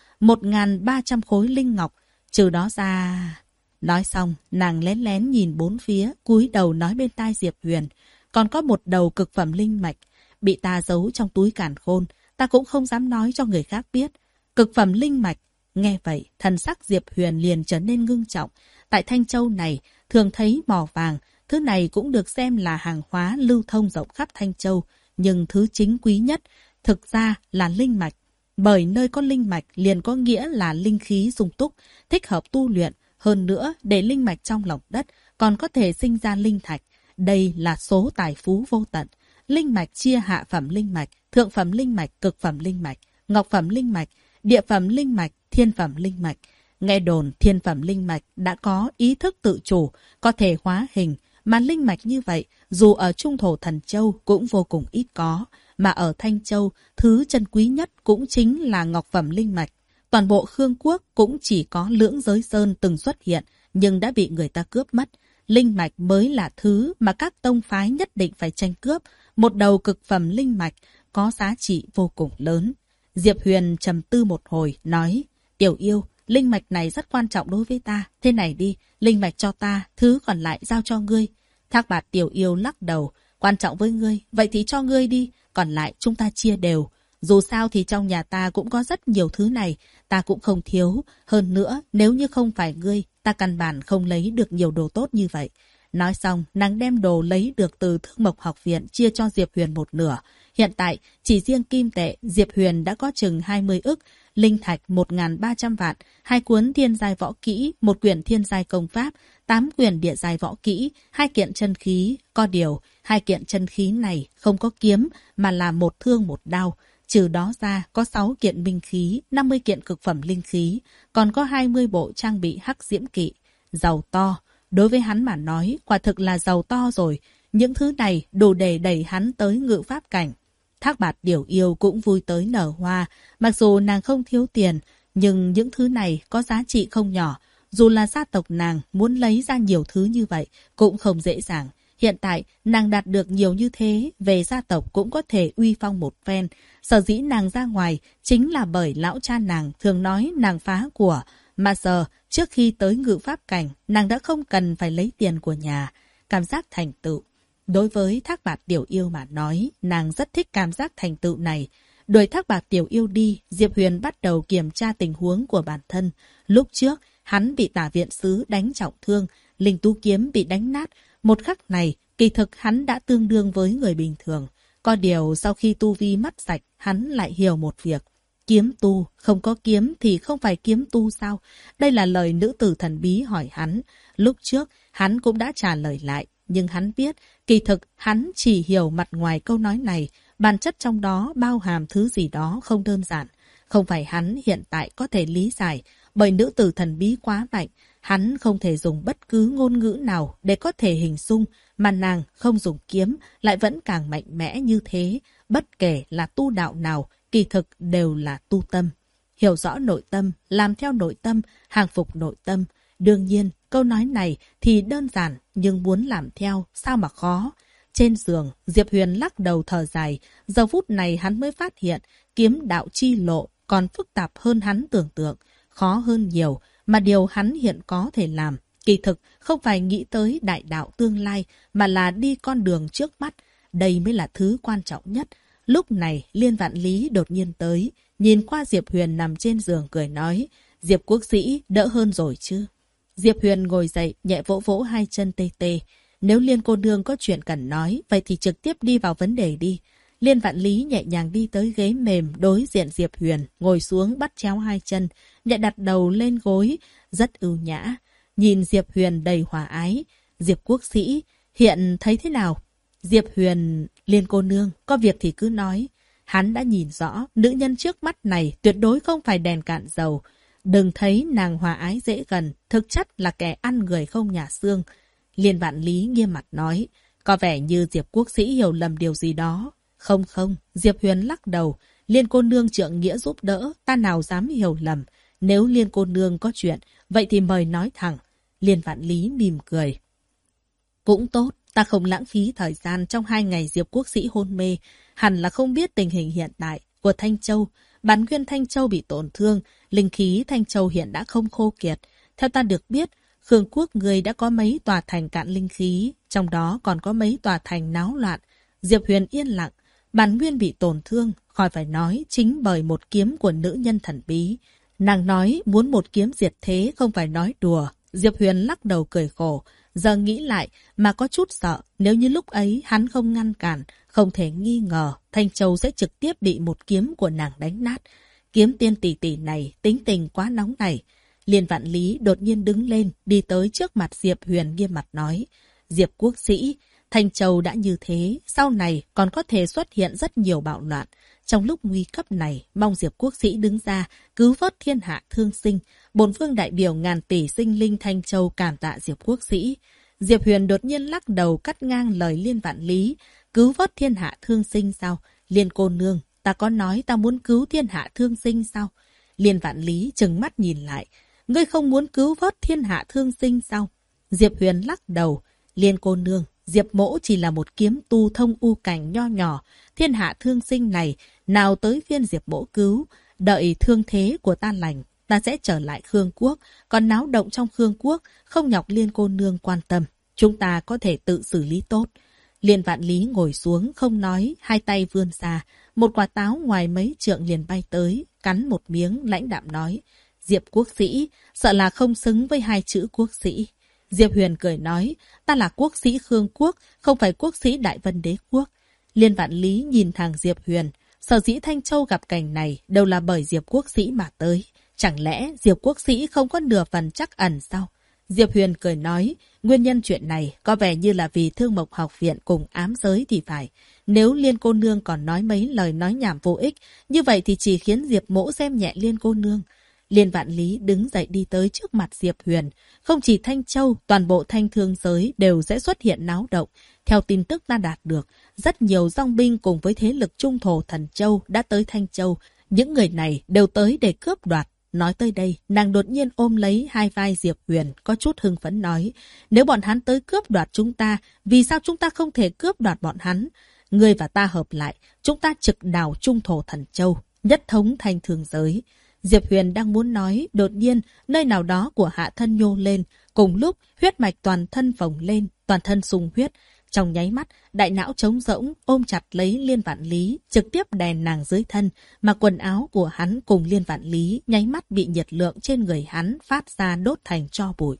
1.300 khối linh ngọc. Trừ đó ra... Nói xong, nàng lén lén nhìn bốn phía, cúi đầu nói bên tai Diệp Huyền. Còn có một đầu cực phẩm linh mạch, bị ta giấu trong túi càn khôn. Ta cũng không dám nói cho người khác biết. Cực phẩm linh mạch. Nghe vậy, thần sắc Diệp Huyền liền trở nên ngưng trọng. Tại Thanh Châu này, thường thấy mỏ vàng. Thứ này cũng được xem là hàng hóa lưu thông rộng khắp Thanh Châu. Nhưng thứ chính quý nhất, thực ra là linh mạch. Bởi nơi có linh mạch liền có nghĩa là linh khí sung túc, thích hợp tu luyện. Hơn nữa, để linh mạch trong lòng đất còn có thể sinh ra linh thạch. Đây là số tài phú vô tận. Linh mạch chia hạ phẩm linh mạch, thượng phẩm linh mạch, cực phẩm linh mạch, ngọc phẩm linh mạch, địa phẩm linh mạch, thiên phẩm linh mạch. Nghe đồn thiên phẩm linh mạch đã có ý thức tự chủ, có thể hóa hình. Mà linh mạch như vậy, dù ở Trung Thổ Thần Châu cũng vô cùng ít có. Mà ở Thanh Châu, thứ chân quý nhất cũng chính là ngọc phẩm linh mạch. Toàn bộ Khương Quốc cũng chỉ có Lưỡng Giới Sơn từng xuất hiện, nhưng đã bị người ta cướp mất. Linh mạch mới là thứ mà các tông phái nhất định phải tranh cướp. Một đầu cực phẩm linh mạch có giá trị vô cùng lớn. Diệp Huyền trầm tư một hồi, nói, Tiểu Yêu, linh mạch này rất quan trọng đối với ta. Thế này đi, linh mạch cho ta, thứ còn lại giao cho ngươi. Thác Bạt Tiểu Yêu lắc đầu, quan trọng với ngươi, vậy thì cho ngươi đi, còn lại chúng ta chia đều. Dù sao thì trong nhà ta cũng có rất nhiều thứ này, ta cũng không thiếu. Hơn nữa, nếu như không phải ngươi, ta căn bản không lấy được nhiều đồ tốt như vậy. Nói xong, nàng đem đồ lấy được từ Thương Mộc Học Viện chia cho Diệp Huyền một nửa. Hiện tại, chỉ riêng kim tệ, Diệp Huyền đã có chừng 20 ức, linh thạch 1.300 vạn, 2 cuốn thiên giai võ kỹ, 1 quyển thiên giai công pháp, 8 quyển địa giai võ kỹ, 2 kiện chân khí. Có điều, 2 kiện chân khí này không có kiếm, mà là một thương một đao. Trừ đó ra, có 6 kiện minh khí, 50 kiện cực phẩm linh khí, còn có 20 bộ trang bị hắc diễm kỵ. Giàu to. Đối với hắn mà nói, quả thực là giàu to rồi. Những thứ này đủ để đẩy hắn tới ngự pháp cảnh. Thác Bạt Tiểu Yêu cũng vui tới nở hoa. Mặc dù nàng không thiếu tiền, nhưng những thứ này có giá trị không nhỏ. Dù là gia tộc nàng muốn lấy ra nhiều thứ như vậy, cũng không dễ dàng. Hiện tại, nàng đạt được nhiều như thế, về gia tộc cũng có thể uy phong một phen. Sở dĩ nàng ra ngoài chính là bởi lão cha nàng thường nói nàng phá của. Mà giờ, Trước khi tới ngự pháp cảnh, nàng đã không cần phải lấy tiền của nhà. Cảm giác thành tựu. Đối với Thác Bạt Tiểu Yêu mà nói, nàng rất thích cảm giác thành tựu này. Đuổi Thác Bạt Tiểu Yêu đi, Diệp Huyền bắt đầu kiểm tra tình huống của bản thân. Lúc trước, hắn bị Tả Viện Sứ đánh trọng thương, Linh Tú Kiếm bị đánh nát. Một khắc này, kỳ thực hắn đã tương đương với người bình thường. Có điều sau khi tu vi mất sạch, hắn lại hiểu một việc. Kiếm tu, không có kiếm thì không phải kiếm tu sao? Đây là lời nữ tử thần bí hỏi hắn. Lúc trước, hắn cũng đã trả lời lại. Nhưng hắn biết, kỳ thực hắn chỉ hiểu mặt ngoài câu nói này. Bản chất trong đó bao hàm thứ gì đó không đơn giản. Không phải hắn hiện tại có thể lý giải. Bởi nữ tử thần bí quá mạnh. Hắn không thể dùng bất cứ ngôn ngữ nào để có thể hình dung. Mà nàng không dùng kiếm lại vẫn càng mạnh mẽ như thế. Bất kể là tu đạo nào, kỳ thực đều là tu tâm. Hiểu rõ nội tâm, làm theo nội tâm, hàng phục nội tâm. Đương nhiên, câu nói này thì đơn giản, nhưng muốn làm theo, sao mà khó. Trên giường, Diệp Huyền lắc đầu thở dài. Giờ phút này hắn mới phát hiện, kiếm đạo chi lộ còn phức tạp hơn hắn tưởng tượng. Khó hơn nhiều, mà điều hắn hiện có thể làm. Kỳ thực, không phải nghĩ tới đại đạo tương lai, mà là đi con đường trước mắt. Đây mới là thứ quan trọng nhất. Lúc này, Liên Vạn Lý đột nhiên tới, nhìn qua Diệp Huyền nằm trên giường cười nói, Diệp quốc sĩ đỡ hơn rồi chứ? Diệp Huyền ngồi dậy, nhẹ vỗ vỗ hai chân tê tê. Nếu Liên cô nương có chuyện cần nói, vậy thì trực tiếp đi vào vấn đề đi. Liên Vạn Lý nhẹ nhàng đi tới ghế mềm đối diện Diệp Huyền, ngồi xuống bắt chéo hai chân, nhẹ đặt đầu lên gối, rất ưu nhã. Nhìn Diệp Huyền đầy hòa ái. Diệp quốc sĩ, hiện thấy thế nào? Diệp Huyền, Liên cô nương, có việc thì cứ nói. Hắn đã nhìn rõ, nữ nhân trước mắt này tuyệt đối không phải đèn cạn dầu. Đừng thấy nàng hòa ái dễ gần, thực chất là kẻ ăn người không nhà xương. Liên Vạn Lý nghiêm mặt nói, có vẻ như Diệp quốc sĩ hiểu lầm điều gì đó. Không, Diệp Huyền lắc đầu. Liên cô nương trượng nghĩa giúp đỡ, ta nào dám hiểu lầm. Nếu Liên cô nương có chuyện, vậy thì mời nói thẳng. Liên Vạn Lý mỉm cười. Cũng tốt, ta không lãng phí thời gian trong 2 ngày Diệp quốc sĩ hôn mê. Hẳn là không biết tình hình hiện tại của Thanh Châu. Bản nguyên Thanh Châu bị tổn thương, linh khí Thanh Châu hiện đã không khô kiệt. Theo ta được biết, Khương quốc người đã có mấy tòa thành cạn linh khí, trong đó còn có mấy tòa thành náo loạn. Diệp Huyền yên lặng, bản nguyên bị tổn thương, khỏi phải nói chính bởi một kiếm của nữ nhân thần bí. Nàng nói muốn một kiếm diệt thế không phải nói đùa. Diệp Huyền lắc đầu cười khổ. Giờ nghĩ lại mà có chút sợ, nếu như lúc ấy hắn không ngăn cản, không thể nghi ngờ Thanh Châu sẽ trực tiếp bị một kiếm của nàng đánh nát. Kiếm tiên tỷ tỷ này tính tình quá nóng nảy. Liên Vạn Lý đột nhiên đứng lên, đi tới trước mặt Diệp Huyền nghiêm mặt nói, Diệp quốc sĩ, Thanh Châu đã như thế, sau này còn có thể xuất hiện rất nhiều bạo loạn. Trong lúc nguy cấp này, mong Diệp quốc sĩ đứng ra, cứu vớt thiên hạ thương sinh. Bổn vương đại biểu ngàn tỷ sinh linh Thanh Châu cảm tạ Diệp quốc sĩ. Diệp Huyền đột nhiên lắc đầu cắt ngang lời Liên Vạn Lý. Cứu vớt thiên hạ thương sinh sao? Liên cô nương, ta có nói ta muốn cứu thiên hạ thương sinh sao? Liên Vạn Lý trừng mắt nhìn lại. Ngươi không muốn cứu vớt thiên hạ thương sinh sao? Diệp Huyền lắc đầu. Liên cô nương, Diệp mỗ chỉ là một kiếm tu thông u cảnh nho nhỏ. Thiên hạ thương sinh này, nào tới phiên Diệp mỗ cứu. Đợi thương thế của ta lành, ta sẽ trở lại Khương quốc. Còn náo động trong Khương quốc, không nhọc Liên cô nương quan tâm. Chúng ta có thể tự xử lý tốt. Liên Vạn Lý ngồi xuống, không nói, hai tay vươn ra. Một quả táo ngoài mấy trượng liền bay tới, cắn một miếng, lãnh đạm nói. Diệp quốc sĩ, sợ là không xứng với 2 chữ quốc sĩ. Diệp Huyền cười nói, ta là quốc sĩ Khương quốc, không phải quốc sĩ Đại Vân Đế quốc. Liên Vạn Lý nhìn thẳng Diệp Huyền, sở dĩ Thanh Châu gặp cảnh này đều là bởi Diệp quốc sĩ mà tới. Chẳng lẽ Diệp quốc sĩ không có nửa phần trắc ẩn sao? Diệp Huyền cười nói, nguyên nhân chuyện này có vẻ như là vì Thương Mộc học viện cùng ám giới thì phải. Nếu Liên cô nương còn nói mấy lời nói nhảm vô ích, như vậy thì chỉ khiến Diệp mỗ xem nhẹ Liên cô nương. Liên Vạn Lý đứng dậy đi tới trước mặt Diệp Huyền. Không chỉ Thanh Châu, toàn bộ thanh thương giới đều sẽ xuất hiện náo động. Theo tin tức ta đạt được, rất nhiều dòng binh cùng với thế lực trung thổ Thần Châu đã tới Thanh Châu. Những người này đều tới để cướp đoạt. Nói tới đây, nàng đột nhiên ôm lấy hai vai Diệp Huyền, có chút hưng phấn nói. Nếu bọn hắn tới cướp đoạt chúng ta, vì sao chúng ta không thể cướp đoạt bọn hắn? Ngươi và ta hợp lại, chúng ta trực đảo trung thổ Thần Châu, nhất thống thanh thương giới. Diệp Huyền đang muốn nói, đột nhiên, nơi nào đó của hạ thân nhô lên. Cùng lúc, huyết mạch toàn thân phồng lên, toàn thân sung huyết. Trong nháy mắt, đại não trống rỗng, ôm chặt lấy Liên Vạn Lý, trực tiếp đè nàng dưới thân, mà quần áo của hắn cùng Liên Vạn Lý nháy mắt bị nhiệt lượng trên người hắn phát ra đốt thành tro bụi.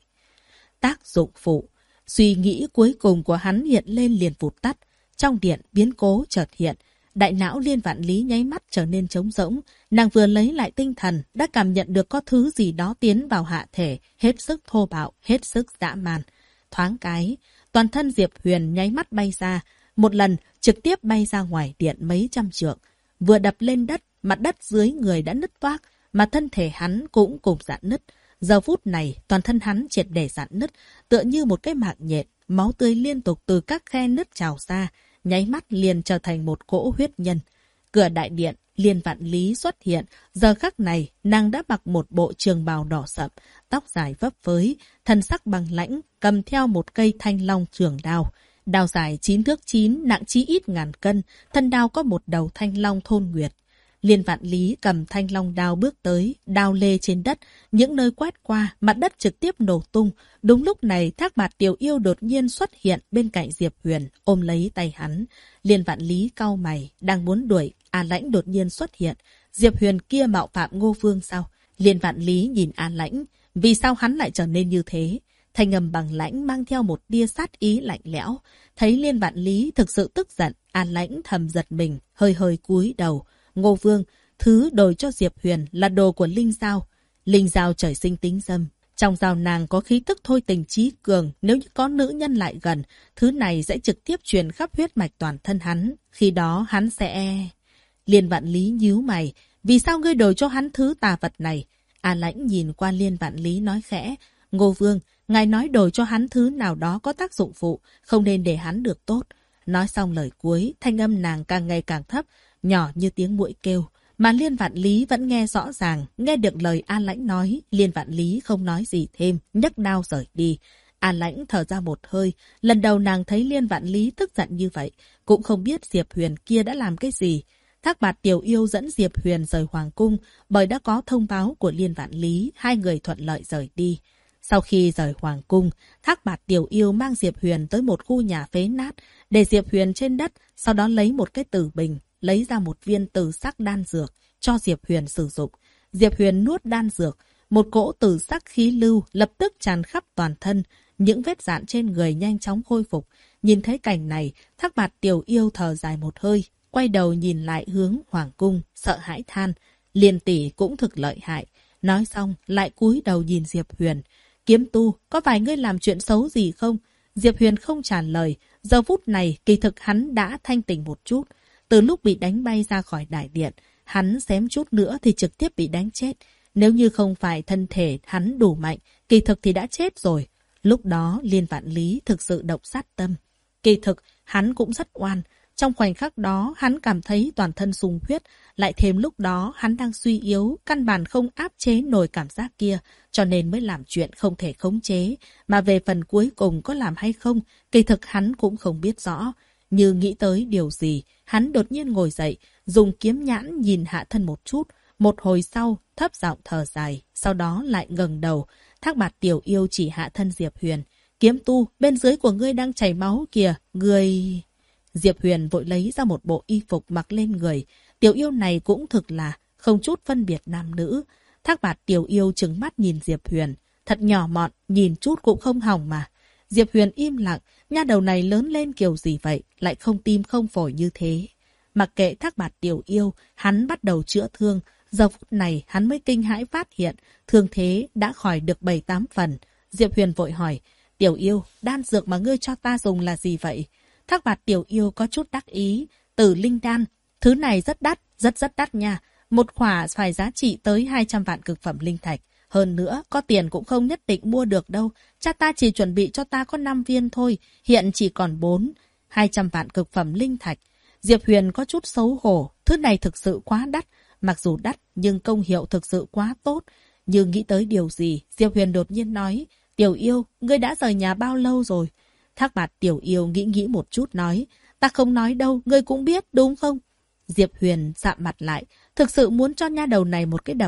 Tác dụng phụ. Suy nghĩ cuối cùng của hắn hiện lên liền vụt tắt. Trong điện, biến cố chợt hiện. Đại não Liên Vạn Lý nháy mắt trở nên trống rỗng. Nàng vừa lấy lại tinh thần, đã cảm nhận được có thứ gì đó tiến vào hạ thể, hết sức thô bạo, hết sức dã man. Thoáng cái, toàn thân Diệp Huyền nháy mắt bay ra. Một lần, trực tiếp bay ra ngoài điện mấy trăm trượng. Vừa đập lên đất, mặt đất dưới người đã nứt toác, mà thân thể hắn cũng cùng rạn nứt. Giờ phút này, toàn thân hắn triệt để rạn nứt, tựa như một cái mạng nhện, máu tươi liên tục từ các khe nứt trào ra, nháy mắt liền trở thành một cỗ huyết nhân. Cửa đại điện, Liên Vạn Lý xuất hiện, giờ khắc này, nàng đã mặc một bộ trường bào đỏ sậm, tóc dài phấp phới, thân sắc bằng lãnh, cầm theo một cây thanh long trường đao. Đao dài 9 thước 9, nặng chí ít ngàn cân, thân đao có một đầu thanh long thôn nguyệt. Liên Vạn Lý cầm thanh long đao bước tới, đao lê trên đất, những nơi quét qua, mặt đất trực tiếp nổ tung. Đúng lúc này, Thác Bạt Tiểu Yêu đột nhiên xuất hiện bên cạnh Diệp Huyền, ôm lấy tay hắn. Liên Vạn Lý cau mày, đang muốn đuổi, A Lãnh đột nhiên xuất hiện. Diệp Huyền kia mạo phạm Ngô Vương sao? Liên Vạn Lý nhìn A Lãnh, vì sao hắn lại trở nên như thế? Thanh âm bằng lãnh mang theo một tia sát ý lạnh lẽo. Thấy Liên Vạn Lý thực sự tức giận, A Lãnh thầm giật mình, hơi hơi cúi đầu. Ngô Vương, thứ đổi cho Diệp Huyền là đồ của Linh Giao. Linh Giao trời sinh tính dâm. Trong giao nàng có khí tức thôi tình trí cường, nếu như có nữ nhân lại gần, thứ này sẽ trực tiếp truyền khắp huyết mạch toàn thân hắn. Khi đó hắn sẽ... Liên Vạn Lý nhíu mày, vì sao ngươi đổi cho hắn thứ tà vật này? A Lãnh nhìn qua Liên Vạn Lý nói khẽ, Ngô Vương, ngài nói đổi cho hắn thứ nào đó có tác dụng phụ, không nên để hắn được tốt. Nói xong lời cuối, thanh âm nàng càng ngày càng thấp, nhỏ như tiếng muỗi kêu, mà Liên Vạn Lý vẫn nghe rõ ràng, nghe được lời A Lãnh nói. Liên Vạn Lý không nói gì thêm, nhấc đao rời đi. A Lãnh thở ra một hơi, lần đầu nàng thấy Liên Vạn Lý tức giận như vậy, cũng không biết Diệp Huyền kia đã làm cái gì. Thác Bạt Tiểu Yêu dẫn Diệp Huyền rời Hoàng Cung, bởi đã có thông báo của Liên Vạn Lý, hai người thuận lợi rời đi. Sau khi rời Hoàng Cung, Thác Bạt Tiểu Yêu mang Diệp Huyền tới một khu nhà phế nát, để Diệp Huyền trên đất, sau đó lấy một cái tử bình, lấy ra một viên tử sắc đan dược, cho Diệp Huyền sử dụng. Diệp Huyền nuốt đan dược, một cỗ tử sắc khí lưu lập tức tràn khắp toàn thân, những vết rạn trên người nhanh chóng khôi phục. Nhìn thấy cảnh này, Thác Bạt Tiểu Yêu thở dài một hơi, quay đầu nhìn lại hướng Hoàng Cung, sợ hãi than. Liên tỷ cũng thực lợi hại. Nói xong, lại cúi đầu nhìn Diệp Huyền. Kiếm tu, có phải ngươi làm chuyện xấu gì không? Diệp Huyền không trả lời. Giờ phút này, kỳ thực hắn đã thanh tỉnh một chút. Từ lúc bị đánh bay ra khỏi đại điện, hắn xém chút nữa thì trực tiếp bị đánh chết. Nếu như không phải thân thể hắn đủ mạnh, kỳ thực thì đã chết rồi. Lúc đó, Liên Vạn Lý thực sự động sát tâm. Kỳ thực, hắn cũng rất oan. Trong khoảnh khắc đó, hắn cảm thấy toàn thân sung huyết, lại thêm lúc đó hắn đang suy yếu, căn bản không áp chế nổi cảm giác kia, cho nên mới làm chuyện không thể khống chế. Mà về phần cuối cùng có làm hay không, kỳ thực hắn cũng không biết rõ. Như nghĩ tới điều gì, hắn đột nhiên ngồi dậy, dùng kiếm nhãn nhìn hạ thân một chút. Một hồi sau, thấp giọng thở dài, sau đó lại ngẩng đầu. Thác Bạt Tiểu Yêu chỉ hạ thân Diệp Huyền. Kiếm tu, bên dưới của ngươi đang chảy máu kìa, ngươi... Diệp Huyền vội lấy ra một bộ y phục mặc lên người. Tiểu yêu này cũng thực là không chút phân biệt nam nữ. Thác Bạt Tiểu Yêu trừng mắt nhìn Diệp Huyền. Thật nhỏ mọn, nhìn chút cũng không hỏng mà. Diệp Huyền im lặng, nha đầu này lớn lên kiểu gì vậy, lại không tim không phổi như thế. Mặc kệ Thác Bạt Tiểu Yêu, hắn bắt đầu chữa thương. Giờ phút này hắn mới kinh hãi phát hiện, thương thế đã khỏi được 7-8 phần. Diệp Huyền vội hỏi, Tiểu Yêu, đan dược mà ngươi cho ta dùng là gì vậy? Thác Bạt Tiểu Yêu có chút đắc ý. Tử linh đan, thứ này rất đắt, rất đắt nha. Một khỏa phải giá trị tới 200 vạn cực phẩm linh thạch. Hơn nữa, có tiền cũng không nhất định mua được đâu. Cha ta chỉ chuẩn bị cho ta có 5 viên thôi, hiện chỉ còn 4. 200 vạn cực phẩm linh thạch. Diệp Huyền có chút xấu hổ, thứ này thực sự quá đắt. Mặc dù đắt, nhưng công hiệu thực sự quá tốt. Nhưng nghĩ tới điều gì, Diệp Huyền đột nhiên nói, Tiểu Yêu, ngươi đã rời nhà bao lâu rồi? Thác Bạt Tiểu Yêu nghĩ một chút nói, ta không nói đâu, ngươi cũng biết, đúng không? Diệp Huyền sạm mặt lại, thực sự muốn cho nha đầu này một cái đập.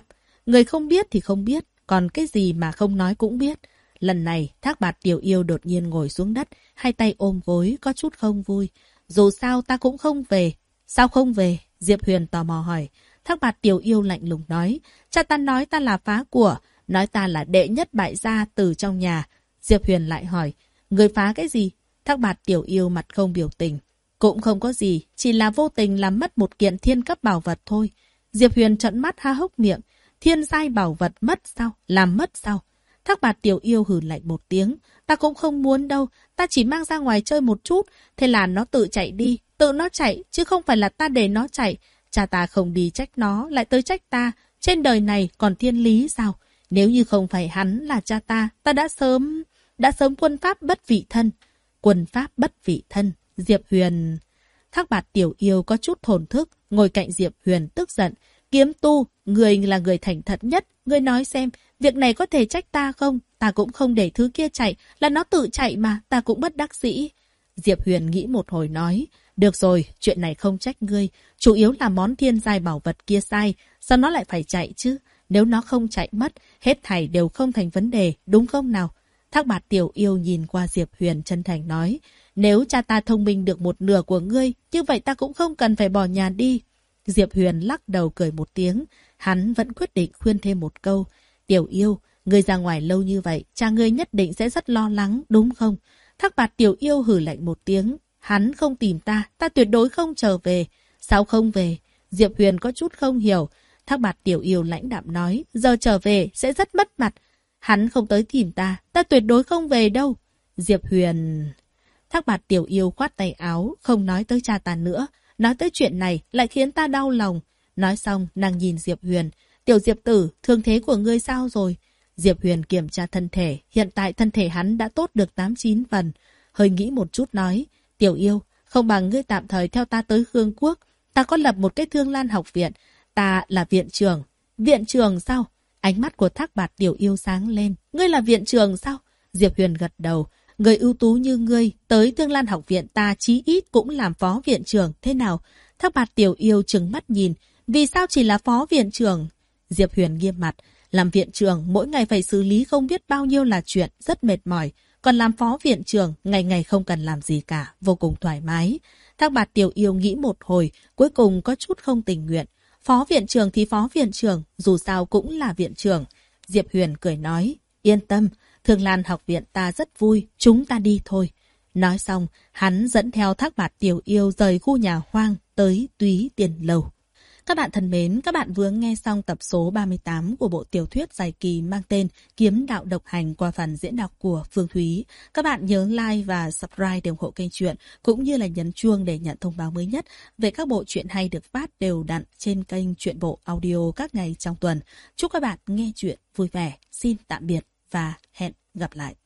Người không biết thì không biết, còn cái gì mà không nói cũng biết. Lần này, Thác Bạt Tiểu Yêu đột nhiên ngồi xuống đất, hai tay ôm gối, có chút không vui. Dù sao ta cũng không về. Sao không về? Diệp Huyền tò mò hỏi. Thác Bạt Tiểu Yêu lạnh lùng nói. Cha ta nói ta là phá của, nói ta là đệ nhất bại gia từ trong nhà. Diệp Huyền lại hỏi. Người phá cái gì? Thác Bạt Tiểu Yêu mặt không biểu tình. Cũng không có gì, chỉ là vô tình làm mất một kiện thiên cấp bảo vật thôi. Diệp Huyền trợn mắt há hốc miệng. Thiên giai bảo vật mất sao? Làm mất sao? Thác Bạt Tiểu Yêu hừ lạnh một tiếng. Ta cũng không muốn đâu, ta chỉ mang ra ngoài chơi một chút. Thế là nó tự chạy đi, tự nó chạy, chứ không phải là ta để nó chạy. Cha ta không đi trách nó, lại tới trách ta. Trên đời này còn thiên lý sao? Nếu như không phải hắn là cha ta đã sớm quân pháp bất vị thân. Quân pháp bất vị thân. Diệp Huyền... Thác Bạt Tiểu Yêu có chút thổn thức, ngồi cạnh Diệp Huyền tức giận. Kiếm tu, người là người thành thật nhất. Người nói xem, việc này có thể trách ta không? Ta cũng không để thứ kia chạy, là nó tự chạy mà, ta cũng bất đắc dĩ. Diệp Huyền nghĩ một hồi nói. Được rồi, chuyện này không trách ngươi. Chủ yếu là món thiên giai bảo vật kia sai. Sao nó lại phải chạy chứ? Nếu nó không chạy mất, hết thảy đều không thành vấn đề, đúng không nào? Thác Bạt Tiểu Yêu nhìn qua Diệp Huyền chân thành nói. Nếu cha ta thông minh được một nửa của ngươi, như vậy ta cũng không cần phải bỏ nhà đi. Diệp Huyền lắc đầu cười một tiếng. Hắn vẫn quyết định khuyên thêm một câu. Tiểu Yêu, ngươi ra ngoài lâu như vậy, cha ngươi nhất định sẽ rất lo lắng, đúng không? Thác Bạt Tiểu Yêu hử lạnh một tiếng. Hắn không tìm ta, ta tuyệt đối không trở về. Sao không về? Diệp Huyền có chút không hiểu. Thác Bạt Tiểu Yêu lãnh đạm nói. Giờ trở về sẽ rất mất mặt. Hắn không tới tìm ta, ta tuyệt đối không về đâu. Diệp Huyền... Thác Bạt Tiểu Yêu khoát tay áo, không nói tới cha ta nữa. Nói tới chuyện này lại khiến ta đau lòng. Nói xong, nàng nhìn Diệp Huyền. Tiểu Diệp tử, thương thế của ngươi sao rồi? Diệp Huyền kiểm tra thân thể. Hiện tại thân thể hắn đã tốt được 8-9 phần. Hơi nghĩ một chút nói. Tiểu Yêu, không bằng ngươi tạm thời theo ta tới Khương Quốc. Ta có lập một cái Thương Lan học viện. Ta là viện trưởng. Viện trưởng sao? Ánh mắt của Thác Bạt Tiểu Yêu sáng lên. Ngươi là viện trưởng sao? Diệp Huyền gật đầu. Người ưu tú như ngươi, tới Thương Lan học viện ta chí ít cũng làm phó viện trưởng. Thế nào? Thác Bạt Tiểu Yêu trừng mắt nhìn. Vì sao chỉ là phó viện trưởng? Diệp Huyền nghiêm mặt. Làm viện trưởng, mỗi ngày phải xử lý không biết bao nhiêu là chuyện, rất mệt mỏi. Còn làm phó viện trưởng, ngày ngày không cần làm gì cả, vô cùng thoải mái. Thác Bạt Tiểu Yêu nghĩ một hồi, cuối cùng có chút không tình nguyện. Phó viện trưởng thì phó viện trưởng, dù sao cũng là viện trưởng. Diệp Huyền cười nói, yên tâm, Thương Lan học viện ta rất vui, chúng ta đi thôi. Nói xong, hắn dẫn theo Thác Bạt Tiểu Yêu rời khu nhà hoang tới Túy Tiền Lầu. Các bạn thân mến, các bạn vừa nghe xong tập số 38 của bộ tiểu thuyết dài kỳ mang tên Kiếm Đạo Độc Hành qua phần diễn đọc của Phương Thúy. Các bạn nhớ like và subscribe để ủng hộ kênh truyện, cũng như là nhấn chuông để nhận thông báo mới nhất về các bộ truyện hay được phát đều đặn trên kênh Truyện Bộ Audio các ngày trong tuần. Chúc các bạn nghe truyện vui vẻ. Xin tạm biệt và hẹn gặp lại.